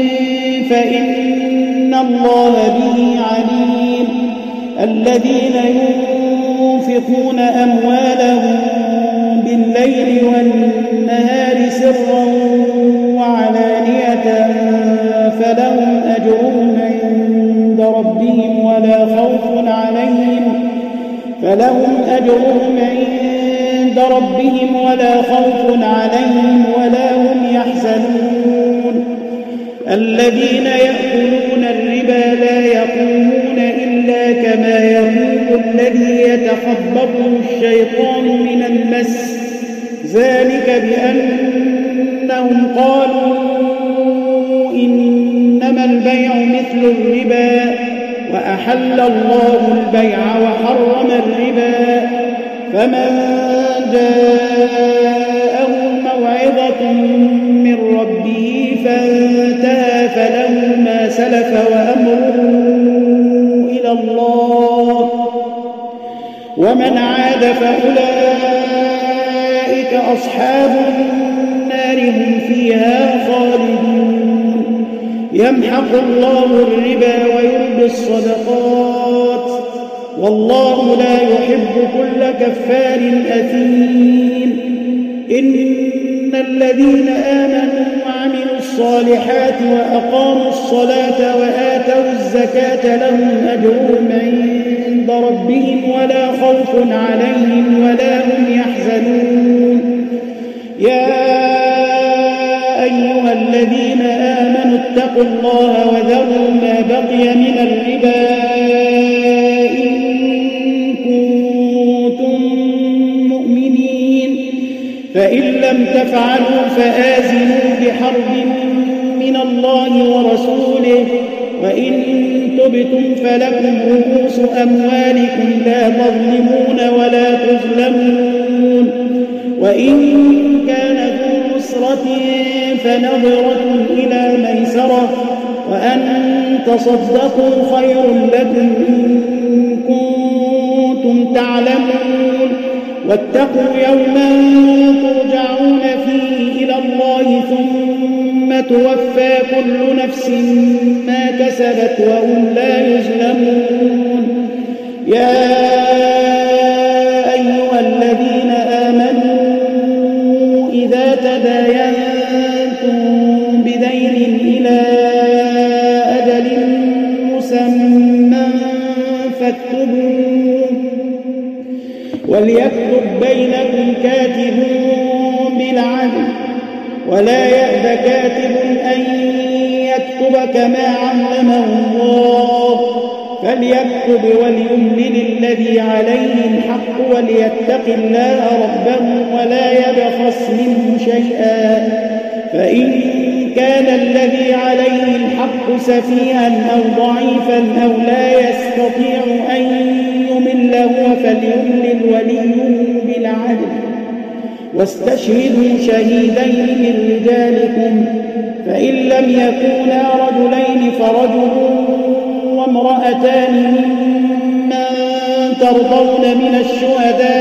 فإن الله به عليم. الذين ينفقون أموالهم بالليل والنهار سرا وعلانية فلهم أجرهم عند ربهم بهم ولا خوف عليهم ولا هم يحزنون الذين يأكلون الربا لا يقومون إلا كما يقوم الذي يتخبطه الشيطان من المس ذلك بأنهم قالوا إنما البيع مثل الربا وأحل الله البيع وحرم الربا فمن جاءه موعظة من ربه فانتهى فله ما سلف وأمره إلى الله ومن عاد فأولئك أصحاب النار هم فيها خالدون يمحق الله الربا ويربي الصدقات والله لا يحب كل كفار أثيم إن الذين آمنوا وعملوا الصالحات وأقاموا الصلاة وآتوا الزكاة لهم أجرهم عند ربهم ولا خوف عليهم ولا هم يحزنون يا أيها الذين آمنوا اتقوا الله وذروا ما بقي من الربا إن كنتم مؤمنين فإن لم تفعلوا فآذنوا بحرب من الله ورسوله وإن تبتم فلكم رؤوس أموالكم لا تظلمون ولا تظلمون وإن كان ذو عسرة فنظرة إلى ميسرة وأن تصدقوا خير لكم إن كنتم تعلمون واتقوا يوما ترجعون فيه إلى الله ثم توفى كل نفس ما كسبت وهم لا يظلمون يا أيها الذين آمنوا إذا تداينتم بدين إلى أجل مسمى فاكتبوه وليكتب بينكم كاتب بالعدل ولا يأب كاتب أن يكتب كما علمه الله فليكتب وليملل الذي عليه الحق وليتق الله ربه ولا يبخس منه شيئا فإن كان الذي عليه الحق سفيها أو ضعيفا أو لا يستطيع أن يمل هو فليملل وليه بالعدل واستشهدوا شهيدين من رجالكم فإن لم يكونا رجلين فرجل وامرأتان ممن ترضون من الشهداء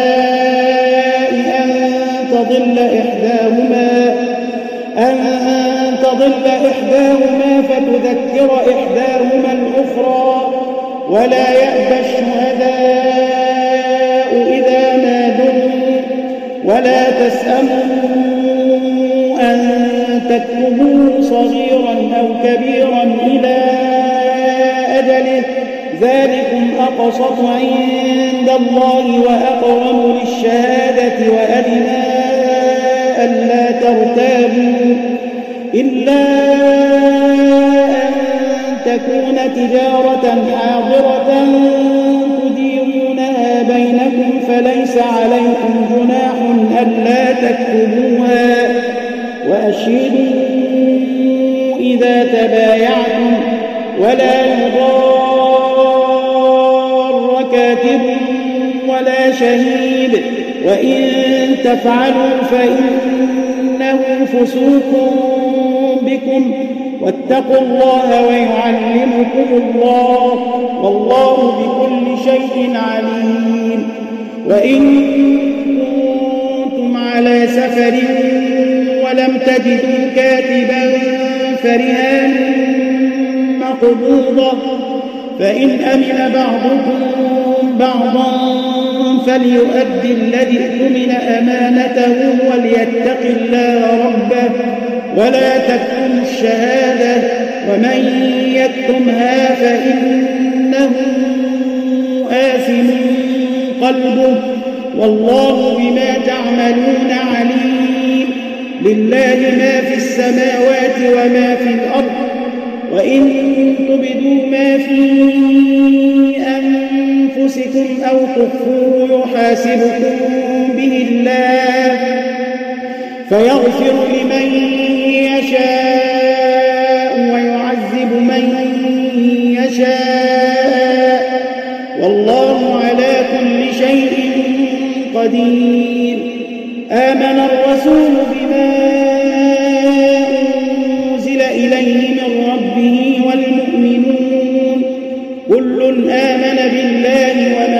أن تضل إحداهما فتذكر إحداهما الأخرى ولا يأبى الشهداء إذا ما دعوا ولا تسأموا أن تكتبوه صغيرا أو كبيرا إلى أجله ذلكم أقسط عند الله وأقوم للشهادة وأدنى ألا ترتابوا إلا أن تكون تجارة حاضرة تديرونها بينكم فليس عليكم جناح ألا تكتبوها وأشهدوا إذا تبايعتم ولا يضار كاتب ولا شهيد وإن تفعلوا فإنه فسوق بكم واتقوا الله ويعلمكم الله والله بكل شيء عليم وإن كنتم على سفر ولم تجدوا كاتبا فرهان مقبوضة فإن أمن بعضكم بعضا فليؤدي الذي اؤتمن أمانته وليتق الله ربه ولا تكتموا الشهادة ومن يكتمها فإنه آثم قلبه والله بما تعملون عليم. لله ما في السماوات وما في الأرض، وإن تبدوا ما في أنفسكم أو تخفوه يحاسبكم به الله فيغفر لمن يشاء ويعذب من يشاء، والله على كل شيء قدير. آمن الرسول بما أنزل إليه من ربه والمؤمنون كل آمن بالله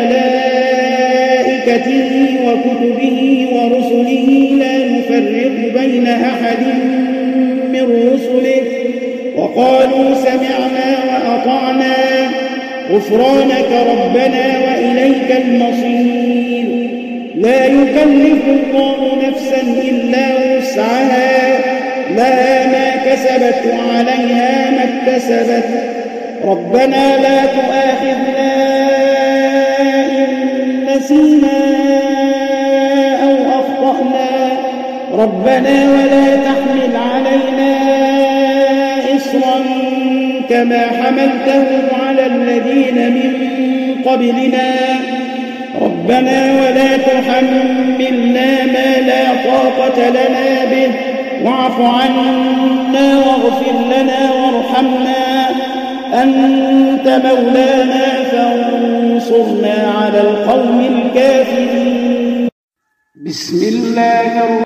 وملائكته وكتبه ورسله لا نفرق بين أحد من رسله وقالوا سمعنا وأطعنا غفرانك ربنا وإليك المصير. لا يكلف الله نفسا إلا وسعها، لها ما كسبت وعليها ما اكتسبت. ربنا لا تؤاخذنا إن نسينا أو أخطأنا، ربنا ولا تحمل علينا إصرا كما حملته على الذين من قبلنا، ربنا ولا تحملنا ما لا طاقة لنا به واعف عنا واغفر لنا وارحمنا أنت مولانا فانصرنا على القوم الكافرين. بسم الله الرحمن